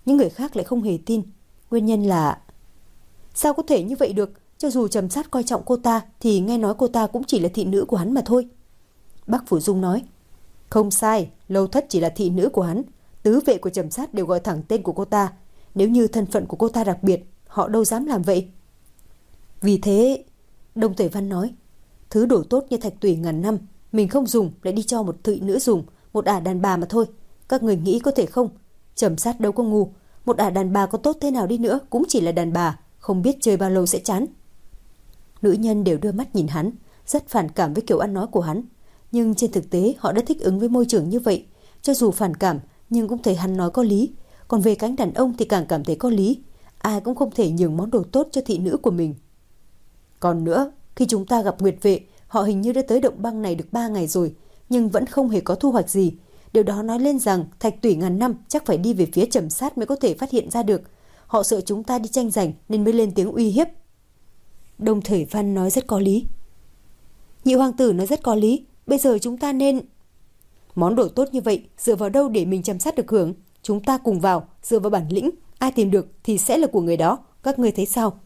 những người khác lại không hề tin. Nguyên nhân là... Sao có thể như vậy được? Cho dù Trầm Sát coi trọng cô ta thì nghe nói cô ta cũng chỉ là thị nữ của hắn mà thôi. Bắc Phủ Dung nói. Không sai, Lâu Thất chỉ là thị nữ của hắn. Tứ vệ của Trầm Sát đều gọi thẳng tên của cô ta. Nếu như thân phận của cô ta đặc biệt, họ đâu dám làm vậy. Vì thế, Đông Tể Văn nói, thứ đồ tốt như thạch tủy ngàn năm mình không dùng lại đi cho một thị nữ dùng, một ả đàn bà mà thôi. Các người nghĩ có thể không? Trầm Sát đâu có ngu, một ả đàn bà có tốt thế nào đi nữa cũng chỉ là đàn bà, không biết chơi bao lâu sẽ chán. Nữ nhân đều đưa mắt nhìn hắn, rất phản cảm với kiểu ăn nói của hắn. Nhưng trên thực tế họ đã thích ứng với môi trường như vậy. Cho dù phản cảm nhưng cũng thấy hắn nói có lý. Còn về cánh đàn ông thì càng cảm thấy có lý. Ai cũng không thể nhường món đồ tốt cho thị nữ của mình. Còn nữa, khi chúng ta gặp Nguyệt Vệ, họ hình như đã tới động băng này được ba ngày rồi, nhưng vẫn không hề có thu hoạch gì. Điều đó nói lên rằng thạch tủy ngàn năm chắc phải đi về phía Trầm Sát mới có thể phát hiện ra được. Họ sợ chúng ta đi tranh giành nên mới lên tiếng uy hiếp. Đông Thể Văn nói rất có lý. Nhị hoàng tử nói rất có lý. Bây giờ chúng ta nên... Món đồ tốt như vậy dựa vào đâu để mình Trầm Sát được hưởng? Chúng ta cùng vào, dựa vào bản lĩnh. Ai tìm được thì sẽ là của người đó. Các ngươi thấy sao?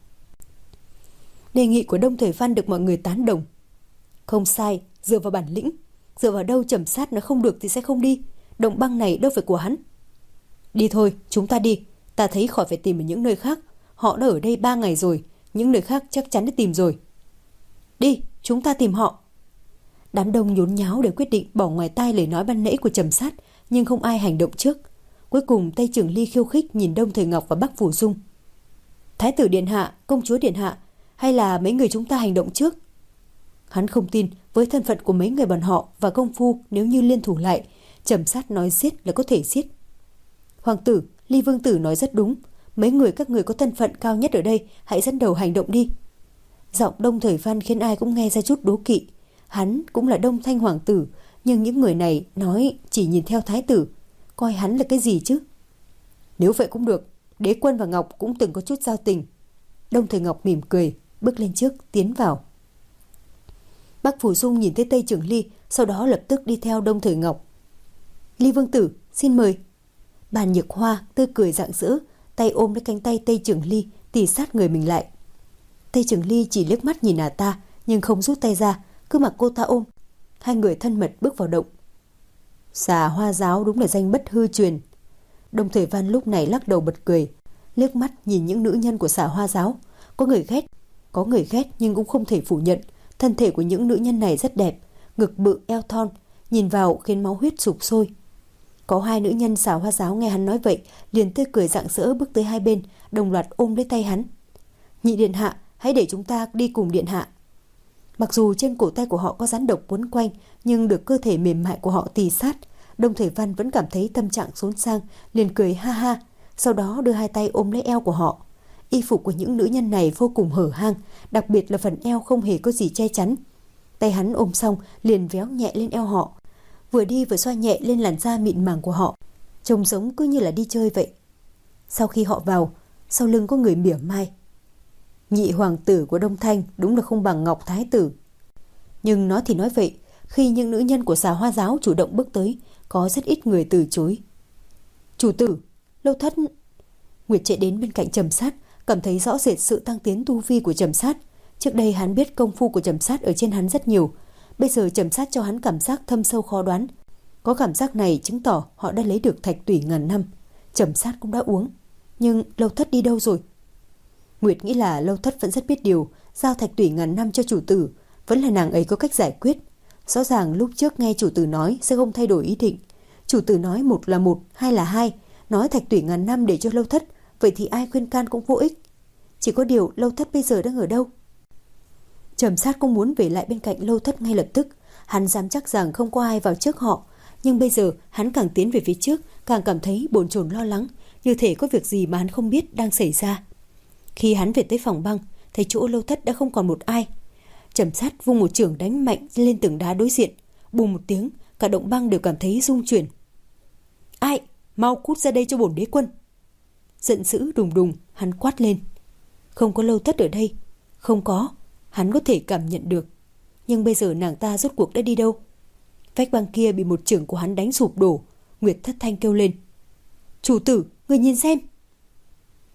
Đề nghị của Đông Thể Văn được mọi người tán đồng. Không sai, dựa vào bản lĩnh. Dựa vào đâu Trầm Sát nó không được thì sẽ không đi. Động băng này đâu phải của hắn. Đi thôi, chúng ta đi. Ta thấy khỏi phải tìm ở những nơi khác. Họ đã ở đây ba ngày rồi. Những nơi khác chắc chắn đã tìm rồi. Đi, chúng ta tìm họ. Đám đông nhốn nháo để quyết định bỏ ngoài tai lời nói ban nãy của Trầm Sát, nhưng không ai hành động trước. Cuối cùng Tây Trưởng Ly khiêu khích nhìn Đông Thời Ngọc và Bắc Phủ Dung. Thái tử điện hạ, công chúa điện hạ, hay là mấy người chúng ta hành động trước? Hắn không tin với thân phận của mấy người bọn họ và công phu, nếu như liên thủ lại, Trầm Sát nói giết là có thể giết. Hoàng tử, Ly Vương tử nói rất đúng. Mấy người các người có thân phận cao nhất ở đây, hãy dẫn đầu hành động đi. Giọng Đông Thời Văn khiến ai cũng nghe ra chút đố kỵ. Hắn cũng là Đông Thanh hoàng tử, nhưng những người này nói chỉ nhìn theo thái tử, coi hắn là cái gì chứ? Nếu vậy cũng được, Đế Quân và Ngọc cũng từng có chút giao tình. Đông Thời Ngọc mỉm cười, bước lên trước, tiến vào. Bắc Phủ Dung nhìn thấy Tây Trưởng Ly, sau đó lập tức đi theo Đông Thời Ngọc. Ly Vương tử, xin mời. Bàn Nhược Hoa tươi cười rạng rỡ, tay ôm lấy cánh tay Tây Trưởng Ly, tì sát người mình lại. Tây Trưởng Ly chỉ liếc mắt nhìn ả ta, nhưng không rút tay ra, cứ mặc cô ta ôm. Hai người thân mật bước vào động. Xà Hoa giáo đúng là danh bất hư truyền. Đông Thời Văn lúc này lắc đầu bật cười, liếc mắt nhìn những nữ nhân của Xà Hoa giáo. Có người ghét, có người ghét nhưng cũng không thể phủ nhận. Thân thể của những nữ nhân này rất đẹp, ngực bự eo thon, nhìn vào khiến máu huyết sục sôi. Có hai nữ nhân Xà Hoa giáo nghe hắn nói vậy, liền tươi cười rạng rỡ bước tới hai bên, đồng loạt ôm lấy tay hắn. Nhị điện hạ, hãy để chúng ta đi cùng điện hạ. Mặc dù trên cổ tay của họ có rắn độc quấn quanh, nhưng được cơ thể mềm mại của họ tì sát, Đông Thời Văn vẫn cảm thấy tâm trạng xốn sang, liền cười ha ha, sau đó đưa hai tay ôm lấy eo của họ. Y phục của những nữ nhân này vô cùng hở hang, đặc biệt là phần eo không hề có gì che chắn. Tay hắn ôm xong liền véo nhẹ lên eo họ, vừa đi vừa xoa nhẹ lên làn da mịn màng của họ, trông giống cứ như là đi chơi vậy. Sau khi họ vào, sau lưng có người mỉa mai. Nhị hoàng tử của Đông Thanh đúng là không bằng Ngọc Thái tử. Nhưng nói thì nói vậy, khi những nữ nhân của Xà Hoa giáo chủ động bước tới, có rất ít người từ chối. Chủ tử, Lâu Thất. Nguyệt chạy đến bên cạnh Trầm Sát, cảm thấy rõ rệt sự tăng tiến tu vi của Trầm Sát. Trước đây hắn biết công phu của Trầm Sát ở trên hắn rất nhiều, bây giờ Trầm Sát cho hắn cảm giác thâm sâu khó đoán. Có cảm giác này chứng tỏ họ đã lấy được thạch tủy ngàn năm. Trầm Sát cũng đã uống, nhưng Lâu Thất đi đâu rồi? Nguyệt nghĩ là Lâu Thất vẫn rất biết điều, giao thạch tủy ngàn năm cho chủ tử, vẫn là nàng ấy có cách giải quyết. Rõ ràng lúc trước nghe chủ tử nói sẽ không thay đổi ý định. Chủ tử nói một là một, hai là hai, nói thạch tủy ngàn năm để cho Lâu Thất, vậy thì ai khuyên can cũng vô ích. Chỉ có điều Lâu Thất bây giờ đang ở đâu? Trầm Sát cũng muốn về lại bên cạnh Lâu Thất ngay lập tức. Hắn dám chắc rằng không có ai vào trước họ, nhưng bây giờ hắn càng tiến về phía trước, càng cảm thấy bồn chồn lo lắng, như thể có việc gì mà hắn không biết đang xảy ra. Khi hắn về tới phòng băng, thấy chỗ Lâu Thất đã không còn một ai. Trầm Sát vung một chưởng đánh mạnh lên tường đá đối diện, bùm một tiếng, cả động băng đều cảm thấy rung chuyển. Ai, mau cút ra đây cho bổn đế quân! Giận dữ đùng đùng, hắn quát lên. Không có Lâu Thất ở đây, không có, hắn có thể cảm nhận được. Nhưng bây giờ nàng ta rốt cuộc đã đi đâu? Vách băng kia bị một chưởng của hắn đánh sụp đổ. Nguyệt thất thanh kêu lên. Chủ tử, người nhìn xem!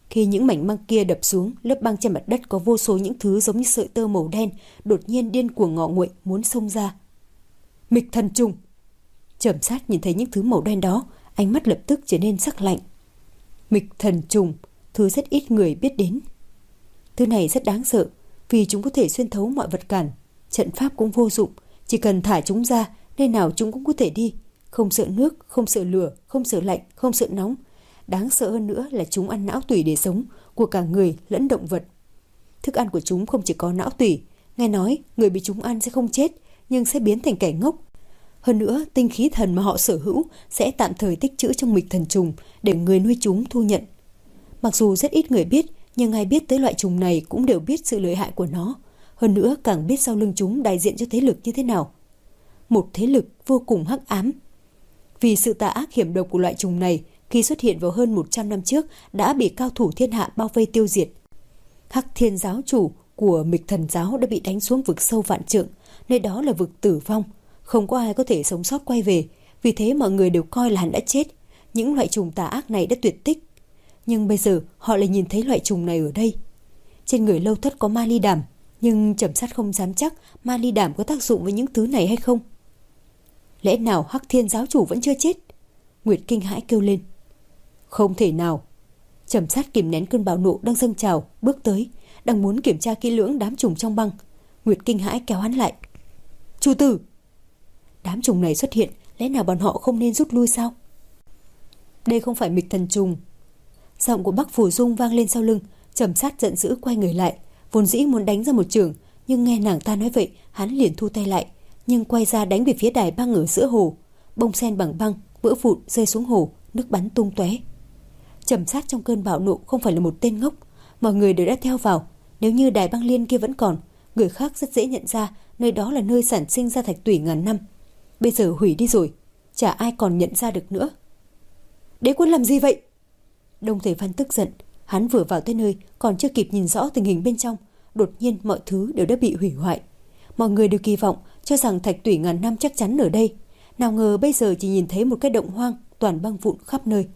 Khi những mảnh băng kia đập xuống, lớp băng trên mặt đất có vô số những thứ giống như sợi tơ màu đen, đột nhiên điên cuồng ngọ nguậy muốn xông ra. Mịch thần trùng! Trầm Sát nhìn thấy những thứ màu đen đó, ánh mắt lập tức trở nên sắc lạnh. Mịch thần trùng, thứ rất ít người biết đến. Thứ này rất đáng sợ, vì chúng có thể xuyên thấu mọi vật cản. Trận pháp cũng vô dụng, chỉ cần thả chúng ra, nơi nào chúng cũng có thể đi. Không sợ nước, không sợ lửa, không sợ lạnh, không sợ nóng. Đáng sợ hơn nữa là chúng ăn não tủy để sống, của cả người lẫn động vật. Thức ăn của chúng không chỉ có não tủy. Nghe nói, người bị chúng ăn sẽ không chết, nhưng sẽ biến thành kẻ ngốc. Hơn nữa, tinh khí thần mà họ sở hữu sẽ tạm thời tích trữ trong mịch thần trùng để người nuôi chúng thu nhận. Mặc dù rất ít người biết, nhưng ai biết tới loại trùng này cũng đều biết sự lợi hại của nó. Hơn nữa, càng biết sau lưng chúng đại diện cho thế lực như thế nào. Một thế lực vô cùng hắc ám. Vì sự tà ác hiểm độc của loại trùng này, khi xuất hiện vào hơn một trăm năm trước đã bị cao thủ thiên hạ bao vây tiêu diệt. Hắc Thiên giáo chủ của Mịch Thần giáo đã bị đánh xuống vực sâu vạn trượng, nơi đó là vực tử vong, không có ai có thể sống sót quay về, vì thế mọi người đều coi là hắn đã chết. Những loại trùng tà ác này đã tuyệt tích, nhưng bây giờ họ lại nhìn thấy loại trùng này ở đây. Trên người Lâu Thất có ma ly đảm, nhưng Trầm Sát không dám chắc ma ly đảm có tác dụng với những thứ này hay không. Lẽ nào Hắc Thiên giáo chủ vẫn chưa chết? Nguyệt kinh hãi kêu lên. Không thể nào. Trầm Sát kìm nén cơn bạo nộ đang dâng trào, bước tới, đang muốn kiểm tra kỹ lưỡng đám trùng trong băng. Nguyệt kinh hãi kéo hắn lại. Chủ tử! Đám trùng này xuất hiện, lẽ nào bọn họ không nên rút lui sao? Đây không phải mịch thần trùng. Giọng của Bắc Phù Dung vang lên sau lưng. Trầm Sát giận dữ quay người lại, vốn dĩ muốn đánh ra một chưởng, nhưng nghe nàng ta nói vậy, hắn liền thu tay lại, nhưng quay ra đánh về phía đài băng ở giữa hồ. Bông sen bằng băng vỡ vụn rơi xuống hồ, nước bắn tung tóe. Trầm Sát trong cơn bạo nộ không phải là một tên ngốc, mọi người đều đã theo vào. Nếu như đài băng liên kia vẫn còn, người khác rất dễ nhận ra nơi đó là nơi sản sinh ra thạch tủy ngàn năm. Bây giờ hủy đi rồi, chả ai còn nhận ra được nữa. Đế quân làm gì vậy? Đông Thể Văn tức giận, hắn vừa vào tới nơi còn chưa kịp nhìn rõ tình hình bên trong, đột nhiên mọi thứ đều đã bị hủy hoại. Mọi người đều kỳ vọng cho rằng thạch tủy ngàn năm chắc chắn ở đây, nào ngờ bây giờ chỉ nhìn thấy một cái động hoang toàn băng vụn khắp nơi.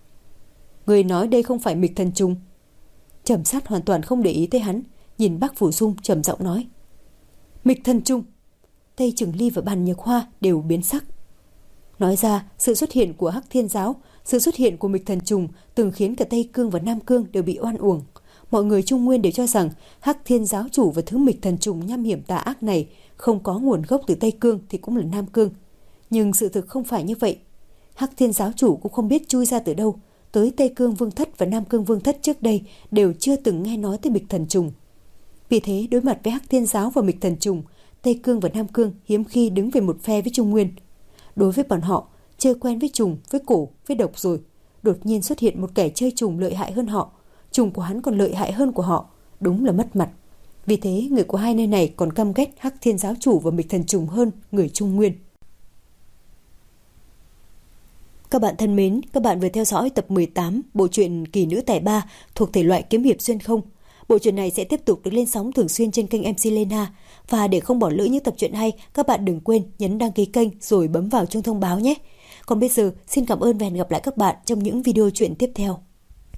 Người nói đây không phải mịch thần trùng. Trầm Sát hoàn toàn không để ý tới hắn, nhìn Bắc Phủ Dung trầm giọng nói. Mịch thần trùng. Tây Trừng Ly và Bàn Nhược Hoa đều biến sắc. Nói ra, sự xuất hiện của Hắc Thiên giáo, sự xuất hiện của mịch thần trùng từng khiến cả Tây Cương và Nam Cương đều bị oan uổng. Mọi người Trung Nguyên đều cho rằng Hắc Thiên giáo chủ và thứ mịch thần trùng nham hiểm tà ác này không có nguồn gốc từ Tây Cương thì cũng là Nam Cương. Nhưng sự thực không phải như vậy. Hắc Thiên giáo chủ cũng không biết chui ra từ đâu, tới Tây Cương Vương Thất và Nam Cương Vương Thất trước đây đều chưa từng nghe nói tới mịch thần trùng. Vì thế, đối mặt với Hắc Thiên giáo và mịch thần trùng, Tây Cương và Nam Cương hiếm khi đứng về một phe với Trung Nguyên. Đối với bọn họ, chơi quen với trùng, với cổ, với độc rồi, đột nhiên xuất hiện một kẻ chơi trùng lợi hại hơn họ, trùng của hắn còn lợi hại hơn của họ, đúng là mất mặt. Vì thế, người của hai nơi này còn căm ghét Hắc Thiên giáo chủ và mịch thần trùng hơn người Trung Nguyên. Các bạn thân mến, các bạn vừa theo dõi tập mười tám bộ truyện Kỳ Nữ Tài Ba thuộc thể loại kiếm hiệp xuyên không. Bộ truyện này sẽ tiếp tục được lên sóng thường xuyên trên kênh em xê Lena. Và để không bỏ lỡ những tập truyện hay, các bạn đừng quên nhấn đăng ký kênh rồi bấm vào chuông thông báo nhé. Còn bây giờ, xin cảm ơn và hẹn gặp lại các bạn trong những video truyện tiếp theo.